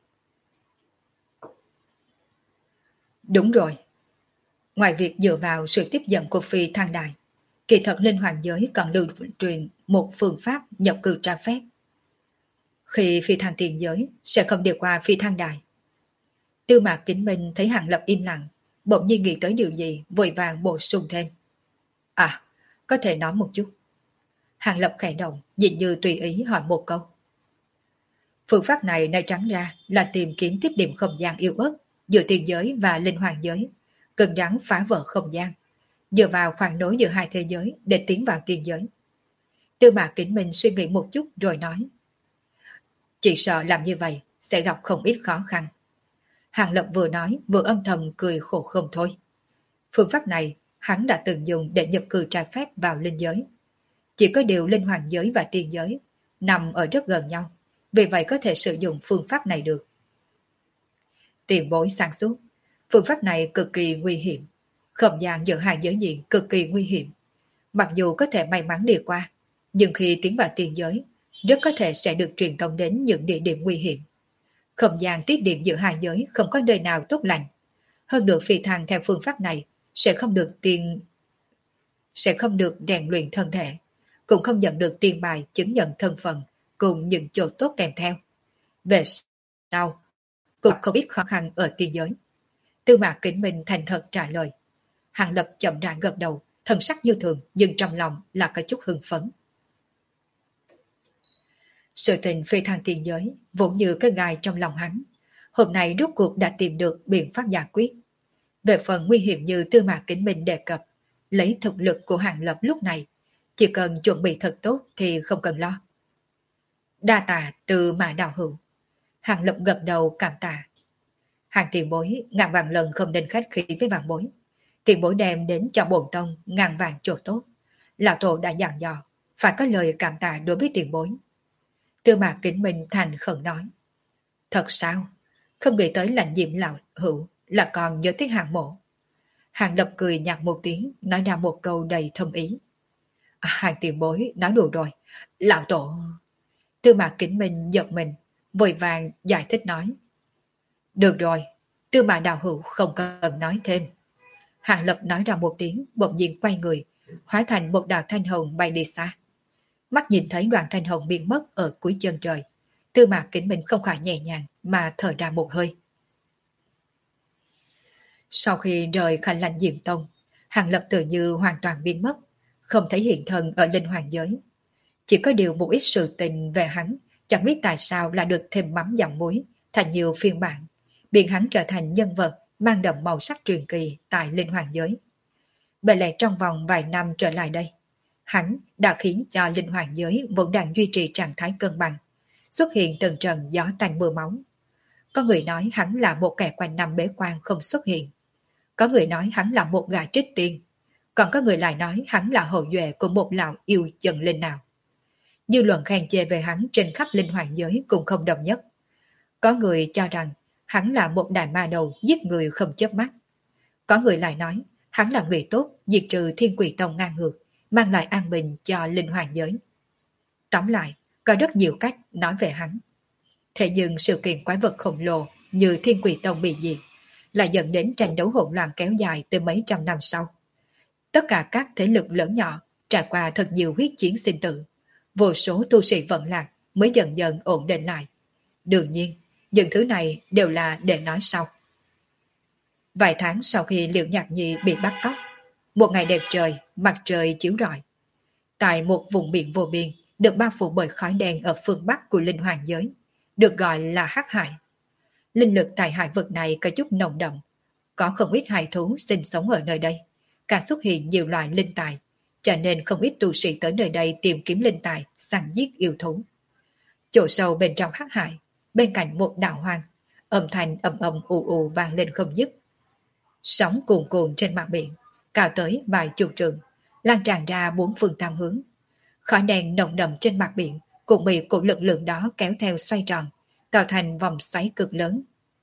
Đúng rồi. Ngoài việc dựa vào sự tiếp dẫn của phi thăng đài, kỳ thật linh hoàng giới còn lưu truyền một phương pháp nhập cư tra phép. Khi phi thăng tiền giới sẽ không đi qua phi thăng đài. Tư Mạc Kính Minh thấy Hàng Lập im lặng, bỗng nhiên nghĩ tới điều gì, vội vàng bổ sung thêm. À, có thể nói một chút. Hàng Lập khẽ động, nhìn như tùy ý hỏi một câu. Phương pháp này nói trắng ra là tìm kiếm tiếp điểm không gian yếu ớt giữa tiền giới và linh hoàng giới, cần rắn phá vỡ không gian, dựa vào khoảng nối giữa hai thế giới để tiến vào tiền giới. Tư Mã Kính Minh suy nghĩ một chút rồi nói. Chỉ sợ làm như vậy sẽ gặp không ít khó khăn. Hàng Lập vừa nói vừa âm thầm cười khổ không thôi. Phương pháp này hắn đã từng dùng để nhập cư trái phép vào linh giới. Chỉ có điều linh hoàng giới và tiên giới nằm ở rất gần nhau, vì vậy có thể sử dụng phương pháp này được. Tiền bối sáng suốt, phương pháp này cực kỳ nguy hiểm. Không gian giữa hai giới diện cực kỳ nguy hiểm. Mặc dù có thể may mắn đi qua, nhưng khi tiến vào tiền giới, rất có thể sẽ được truyền thông đến những địa điểm nguy hiểm. Không gian tiết điện giữa hai giới không có nơi nào tốt lành. Hơn nữa phi thăng theo phương pháp này sẽ không được rèn luyện thân thể, cũng không nhận được tiền bài chứng nhận thân phận cùng những chỗ tốt kèm theo. Về sau, cũng không ít khó khăn ở tiên giới. Tư Mã Kính Minh thành thật trả lời. Hàng Lập chậm rãi gật đầu, thần sắc như thường nhưng trong lòng là có chút hưng phấn. Sự tình phi thăng tiên giới vốn như cái gai trong lòng hắn. Hôm nay rốt cuộc đã tìm được biện pháp giải quyết. Về phần nguy hiểm như Tư Mã Kính Minh đề cập, lấy thực lực của Hàng Lập lúc này, chỉ cần chuẩn bị thật tốt thì không cần lo. Đa tạ Tư Mã đạo hữu. Hàng Lập gật đầu cảm tạ. Hàng tiền bối ngàn vạn lần không nên khách khí với vạn bối. Tiền bối đem đến cho bổn tông ngàn vạn chỗ tốt. Lão tổ đã dặn dò, phải có lời cảm tạ đối với tiền bối. Tư Mã Kính Minh thành khẩn nói. Thật sao? Không nghĩ tới lãnh diệm lão hữu là còn nhớ tới Hàng mộ. Hàng Lập cười nhạt một tiếng, nói ra một câu đầy thâm ý. Hàng tiền bối nói đùa rồi. Lão tổ... Tư Mã Kính Minh giật mình, vội vàng giải thích nói. Được rồi, Tư Mã đạo hữu không cần nói thêm. Hàng Lập nói ra một tiếng, bỗng nhiên quay người, hóa thành một đạo thanh hồng bay đi xa. Mắt nhìn thấy đoàn thanh hồng biến mất ở cuối chân trời, Tư Mã Kính Minh không khỏi nhẹ nhàng mà thở ra một hơi. Sau khi rời Khanh Lạnh Diệm Tông, Hàng Lập tự như hoàn toàn biến mất, không thấy hiện thân ở linh hoàng giới. Chỉ có điều một ít sự tình về hắn Chẳng biết tại sao lại được thêm mắm dặm muối thành nhiều phiên bản, biến hắn trở thành nhân vật mang đậm màu sắc truyền kỳ tại linh hoàng giới. Bởi lẽ trong vòng vài năm trở lại đây, hắn đã khiến cho linh hoàng giới vẫn đang duy trì trạng thái cân bằng, xuất hiện từng trận gió tanh mưa máu. Có người nói hắn là một kẻ quanh năm bế quan không xuất hiện. Có người nói hắn là một gã trích tiên. Còn có người lại nói hắn là hậu duệ của một lão yêu chân linh nào. Dư luận khen chê về hắn trên khắp linh hoàng giới cũng không đồng nhất. Có người cho rằng hắn là một đại ma đầu giết người không chớp mắt. Có người lại nói hắn là người tốt diệt trừ Thiên Quỷ Tông ngang ngược, mang lại an bình cho linh hoàng giới. Tóm lại, có rất nhiều cách nói về hắn. Thế nhưng sự kiện quái vật khổng lồ như Thiên Quỷ Tông bị diệt lại dẫn đến tranh đấu hỗn loạn kéo dài từ mấy trăm năm sau. Tất cả các thế lực lớn nhỏ trải qua thật nhiều huyết chiến sinh tử, vô số tu sĩ vận lạc mới dần dần ổn định lại. Đương nhiên, những thứ này đều là để nói sau. Vài tháng sau khi Liễu Nhạc Nhi bị bắt cóc, một ngày đẹp trời, mặt trời chiếu rọi. Tại một vùng biển vô biên được bao phủ bởi khói đen ở phương Bắc của linh hoàng giới, được gọi là Hắc Hải. Linh lực tại hải vực này có chút nồng đậm, có không ít hải thú sinh sống ở nơi đây, càng xuất hiện nhiều loại linh tài, cho nên không ít tu sĩ tới nơi đây tìm kiếm linh tài, săn giết yêu thú. Chỗ sâu bên trong Hắc Hải, bên cạnh một đảo hoang, âm thanh ầm ầm ù ù vang lên không dứt. Sóng cuồn cuộn trên mặt biển, cao tới vài chục trượng, lan tràn ra bốn phương tám hướng. Khói đen nồng đậm trên mặt biển cũng bị cổ lực lượng đó kéo theo xoay tròn, tạo thành vòng xoáy cực lớn.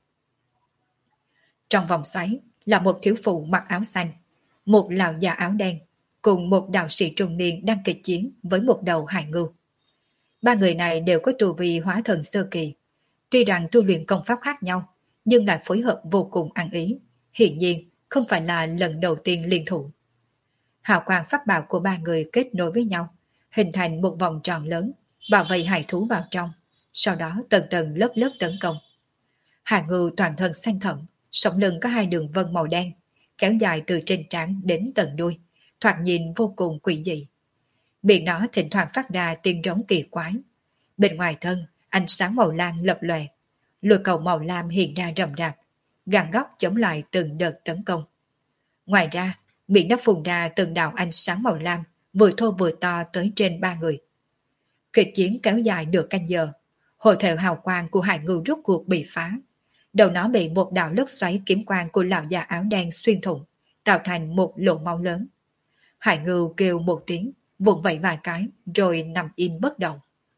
Trong vòng xoáy là một thiếu phụ mặc áo xanh, một lão già áo đen, cùng một đạo sĩ trung niên đang kịch chiến với một đầu hải ngưu. Ba người này đều có tu vi hóa thần sơ kỳ. Tuy rằng tu luyện công pháp khác nhau, nhưng lại phối hợp vô cùng ăn ý. Hiển nhiên, không phải là lần đầu tiên liên thủ. Hào quang pháp bảo của ba người kết nối với nhau, hình thành một vòng tròn lớn, bảo vệ hải thú vào trong, sau đó tầng tầng lớp lớp tấn công. Hải ngưu toàn thân xanh thẫm, sống lưng có hai đường vân màu đen, kéo dài từ trên trán đến tận đuôi, thoạt nhìn vô cùng quỷ dị. Miệng nó thỉnh thoảng phát ra tiếng rống kỳ quái. Bên ngoài thân, ánh sáng màu lam lập lòe, lùi cầu màu lam hiện ra rầm rạp, gàn góc chống lại từng đợt tấn công. Ngoài ra, miệng nó phun ra từng đạo ánh sáng màu lam, vừa thô vừa to tới trên ba người. Kịch chiến kéo dài nửa canh giờ, hộ thể hào quang của hải ngưu rốt cuộc bị phá. Đầu nó bị một đạo lốc xoáy kiếm quang của lão già áo đen xuyên thủng, tạo thành một lỗ máu lớn. Hải ngưu kêu một tiếng, vùng vẫy vài cái, rồi nằm im bất động.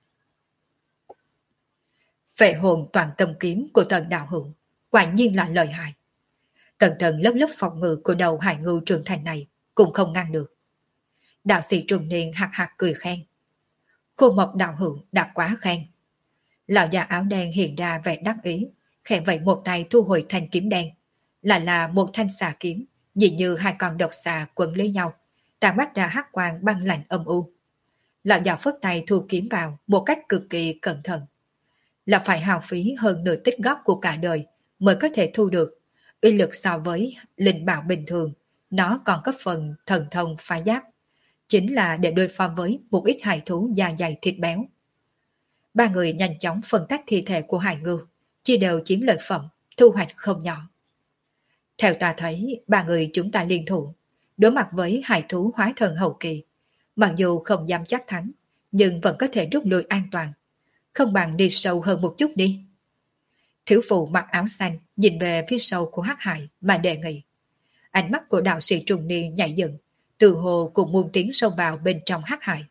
Phệ hồn toàn tâm kiếm của Tần đạo hữu, quả nhiên là lợi hại. Tầng tầng lớp lớp phòng ngự của đầu hải ngưu trưởng thành này cũng không ngăn được. Đạo sĩ trung niên hạc hạc cười khen. Khô Mộc đạo hữu đã quá khen. Lão già áo đen hiện ra vẻ đắc ý, khẽ vẫy một tay thu hồi thanh kiếm đen, là một thanh xà kiếm, nhìn như hai con độc xà quấn lấy nhau, tàn mắt ra hắc quang băng lạnh âm u. Lão già phất tay thu kiếm vào một cách cực kỳ cẩn thận. Là phải hao phí hơn nửa tích góp của cả đời mới có thể thu được. Uy lực so với linh bảo bình thường, nó còn có phần thần thông phá giáp, chính là để đối phó với một ít hải thú da dày thịt béo. Ba người nhanh chóng phân tách thi thể của hải ngưu, chia đều chiếm lợi phẩm, thu hoạch không nhỏ. Theo ta thấy, ba người chúng ta liên thủ, đối mặt với hải thú hóa thần hậu kỳ, mặc dù không dám chắc thắng, nhưng vẫn có thể rút lui an toàn. Không bằng đi sâu hơn một chút đi. Thiếu phụ mặc áo xanh nhìn về phía sâu của hắc hải mà đề nghị. Ánh mắt của đạo sĩ trung niên nhảy dựng, từ hồ cùng muôn tiếng sâu vào bên trong hắc hải.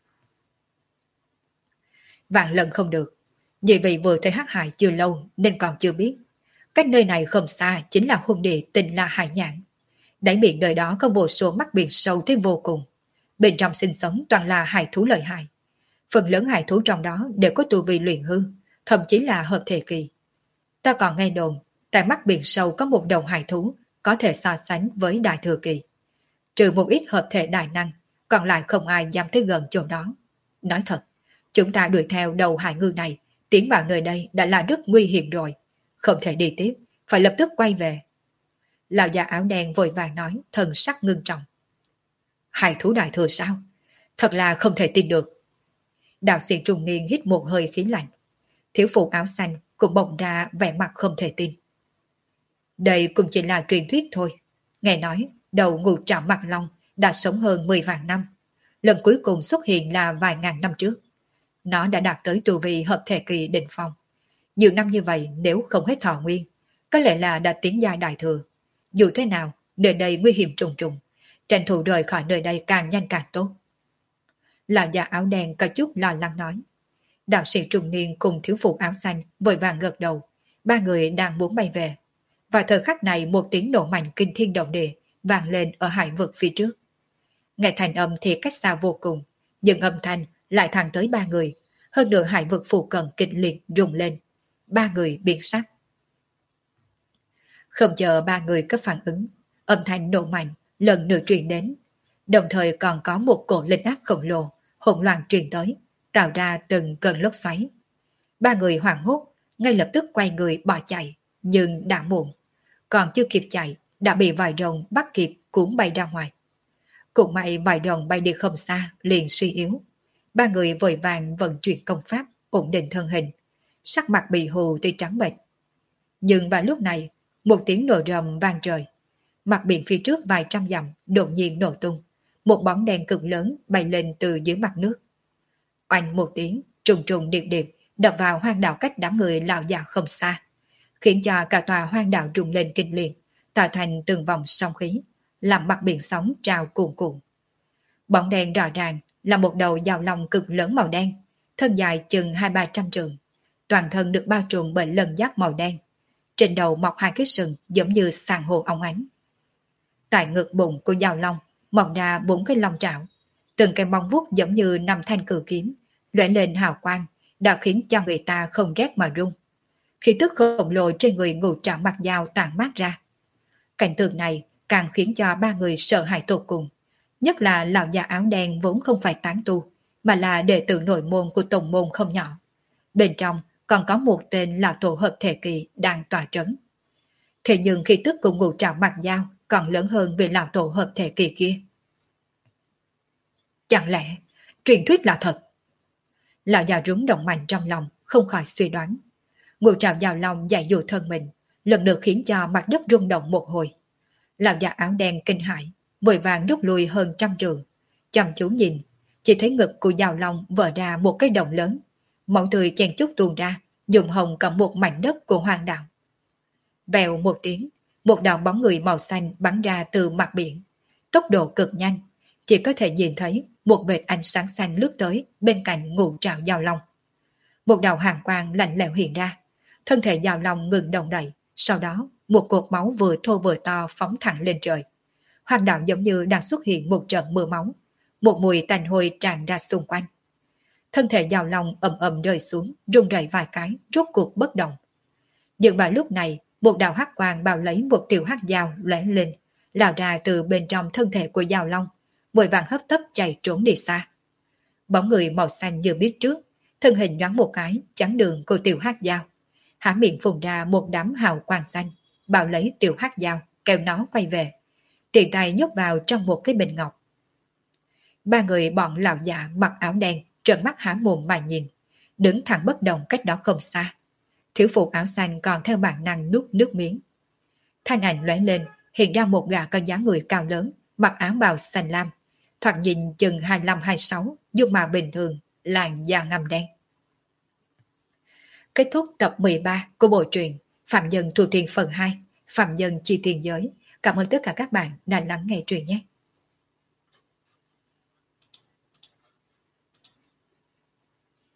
Vạn lần không được. Vì vậy vừa thấy hắc hải chưa lâu nên còn chưa biết. Cách nơi này không xa chính là hung địa Tinh La Hải Nhãn. Đáy biển đời đó có vô số mắt biển sâu thế vô cùng. Bên trong sinh sống toàn là hải thú lợi hại. Phần lớn hải thú trong đó đều có tu vi luyện hư, thậm chí là hợp thể kỳ. Ta còn nghe đồn, tại mắt biển sâu có một đầu hải thú có thể so sánh với đại thừa kỳ. Trừ một ít hợp thể đại năng, còn lại không ai dám tới gần chỗ đó. Nói thật, chúng ta đuổi theo đầu hải ngư này, tiến vào nơi đây đã là rất nguy hiểm rồi. Không thể đi tiếp, phải lập tức quay về. Lão già áo đen vội vàng nói, thần sắc ngưng trọng. Hải thú đại thừa sao? Thật là không thể tin được. Đạo sĩ trung niên hít một hơi khí lạnh. Thiếu phụ áo xanh cũng bỗng ra vẻ mặt không thể tin. Đây cũng chỉ là truyền thuyết thôi. Nghe nói, đầu ngũ trảo mặt long đã sống hơn 10 vạn năm. Lần cuối cùng xuất hiện là vài ngàn năm trước. Nó đã đạt tới tu vi hợp thể kỳ đỉnh phong. Nhiều năm như vậy nếu không hết thọ nguyên, có lẽ là đã tiến giai đại thừa. Dù thế nào, nơi đây nguy hiểm trùng trùng, tranh thủ rời khỏi nơi đây càng nhanh càng tốt. Lão già áo đen có chút lo lắng nói. Đạo sĩ trung niên cùng thiếu phụ áo xanh vội vàng gật đầu. Ba người đang muốn bay về. Và thời khắc này một tiếng nổ mạnh kinh thiên động địa vang lên ở hải vực phía trước. Nghe thành âm thì cách xa vô cùng, nhưng âm thanh lại thẳng tới ba người. Hơn nữa hải vực phụ cận kịch liệt rung lên. Ba người biến sắc. Không chờ ba người có phản ứng, âm thanh nổ mạnh lần nữa truyền đến. Đồng thời còn có một cổ linh áp khổng lồ hỗn loạn truyền tới, tạo ra từng cơn lốc xoáy. Ba người hoảng hốt, ngay lập tức quay người bỏ chạy, nhưng đã muộn. Còn chưa kịp chạy, đã bị vài rồng bắt kịp cuốn bay ra ngoài. Cũng may vài rồng bay đi không xa, liền suy yếu. Ba người vội vàng vận chuyển công pháp, ổn định thân hình. Sắc mặt bị hù tới trắng bệch. Nhưng vào lúc này, một tiếng nổ rầm vang trời. Mặt biển phía trước vài trăm dặm đột nhiên nổ tung. Một bóng đen cực lớn bay lên từ dưới mặt nước. Oanh một tiếng, trùng trùng điệp điệp đập vào hoang đảo cách đám người lão già không xa, khiến cho cả tòa hoang đảo rung lên kinh liệt, tạo thành từng vòng sóng khí, làm mặt biển sóng trào cuồn cuộn. Bóng đen rõ ràng là một đầu dao long cực lớn màu đen, thân dài chừng 200-300 trượng, toàn thân được bao trùm bởi lân giáp màu đen. Trên đầu mọc hai cái sừng giống như sàn hồ óng ánh. Tại ngực bụng của dao long mọc ra 4 cái long trảo, từng cái móng vuốt giống như 5 thanh cử kiếm, lóe lên hào quang, đã khiến cho người ta không rét mà run. Khí tức khổng lồ trên người ngũ trảo mặt dao tản mát ra. Cảnh tượng này càng khiến cho ba người sợ hãi tột cùng, nhất là lão già áo đen vốn không phải tán tu, mà là đệ tử nội môn của tổng môn không nhỏ. Bên trong còn có một tên lão tổ hợp thể kỳ đang tỏa trấn. Thế nhưng khí tức của ngũ trảo mặt dao còn lớn hơn về lão tổ hợp thể kỳ kia. Chẳng lẽ truyền thuyết là thật? Lão già rúng động mạnh trong lòng, không khỏi suy đoán. Ngũ trảo dao long dạy dụ thân mình, lần nữa khiến cho mặt đất rung động một hồi. Lão già áo đen kinh hãi, vội vàng rút lui hơn 100 trượng, chăm chú nhìn, chỉ thấy ngực của dao long vỡ ra một cái động lớn, máu tươi chen chúc tuôn ra, nhuộm hồng cả một mảnh đất của hoang đảo. Vèo một tiếng, một đạo bóng người màu xanh bắn ra từ mặt biển, tốc độ cực nhanh, chỉ có thể nhìn thấy một vệt ánh sáng xanh lướt tới bên cạnh ngũ trảo dao long. Một đạo hàn quang lạnh lẽo hiện ra, thân thể dao long ngừng động đậy, sau đó một cột máu vừa thô vừa to phóng thẳng lên trời. Hoang đảo giống như đang xuất hiện một trận mưa máu, một mùi tanh hôi tràn ra xung quanh. Thân thể dao long ầm ầm rơi xuống, rung rẩy vài cái, rốt cuộc bất động. Nhưng vào lúc này, một đạo hắc quang bao lấy một tiểu hắc dao lóe lên, lao ra từ bên trong thân thể của dao long, vội vàng hấp tấp chạy trốn đi xa. Bóng người màu xanh như biết trước, thân hình nhoáng một cái, chắn đường của tiểu hắc dao. Há miệng phun ra một đám hào quang xanh, bao lấy tiểu hắc dao, kéo nó quay về. Tiện tay nhốt vào trong một cái bình ngọc. Ba người bọn lão già mặc áo đen, trợn mắt há mồm mà nhìn, đứng thẳng bất động cách đó không xa. Thiếu phụ áo xanh còn theo bản năng nuốt nước miếng. Thanh ảnh lóe lên, hiện ra một gã có dáng người cao lớn, mặc áo bào xanh lam, thoạt nhìn chừng 25-26, dung mạo bình thường, làn da ngăm đen. Kết thúc tập 13 của bộ truyện Phạm Nhân Thu Tiền phần 2, Phạm Nhân Chi Tiền Giới. Cảm ơn tất cả các bạn đã lắng nghe truyện nhé.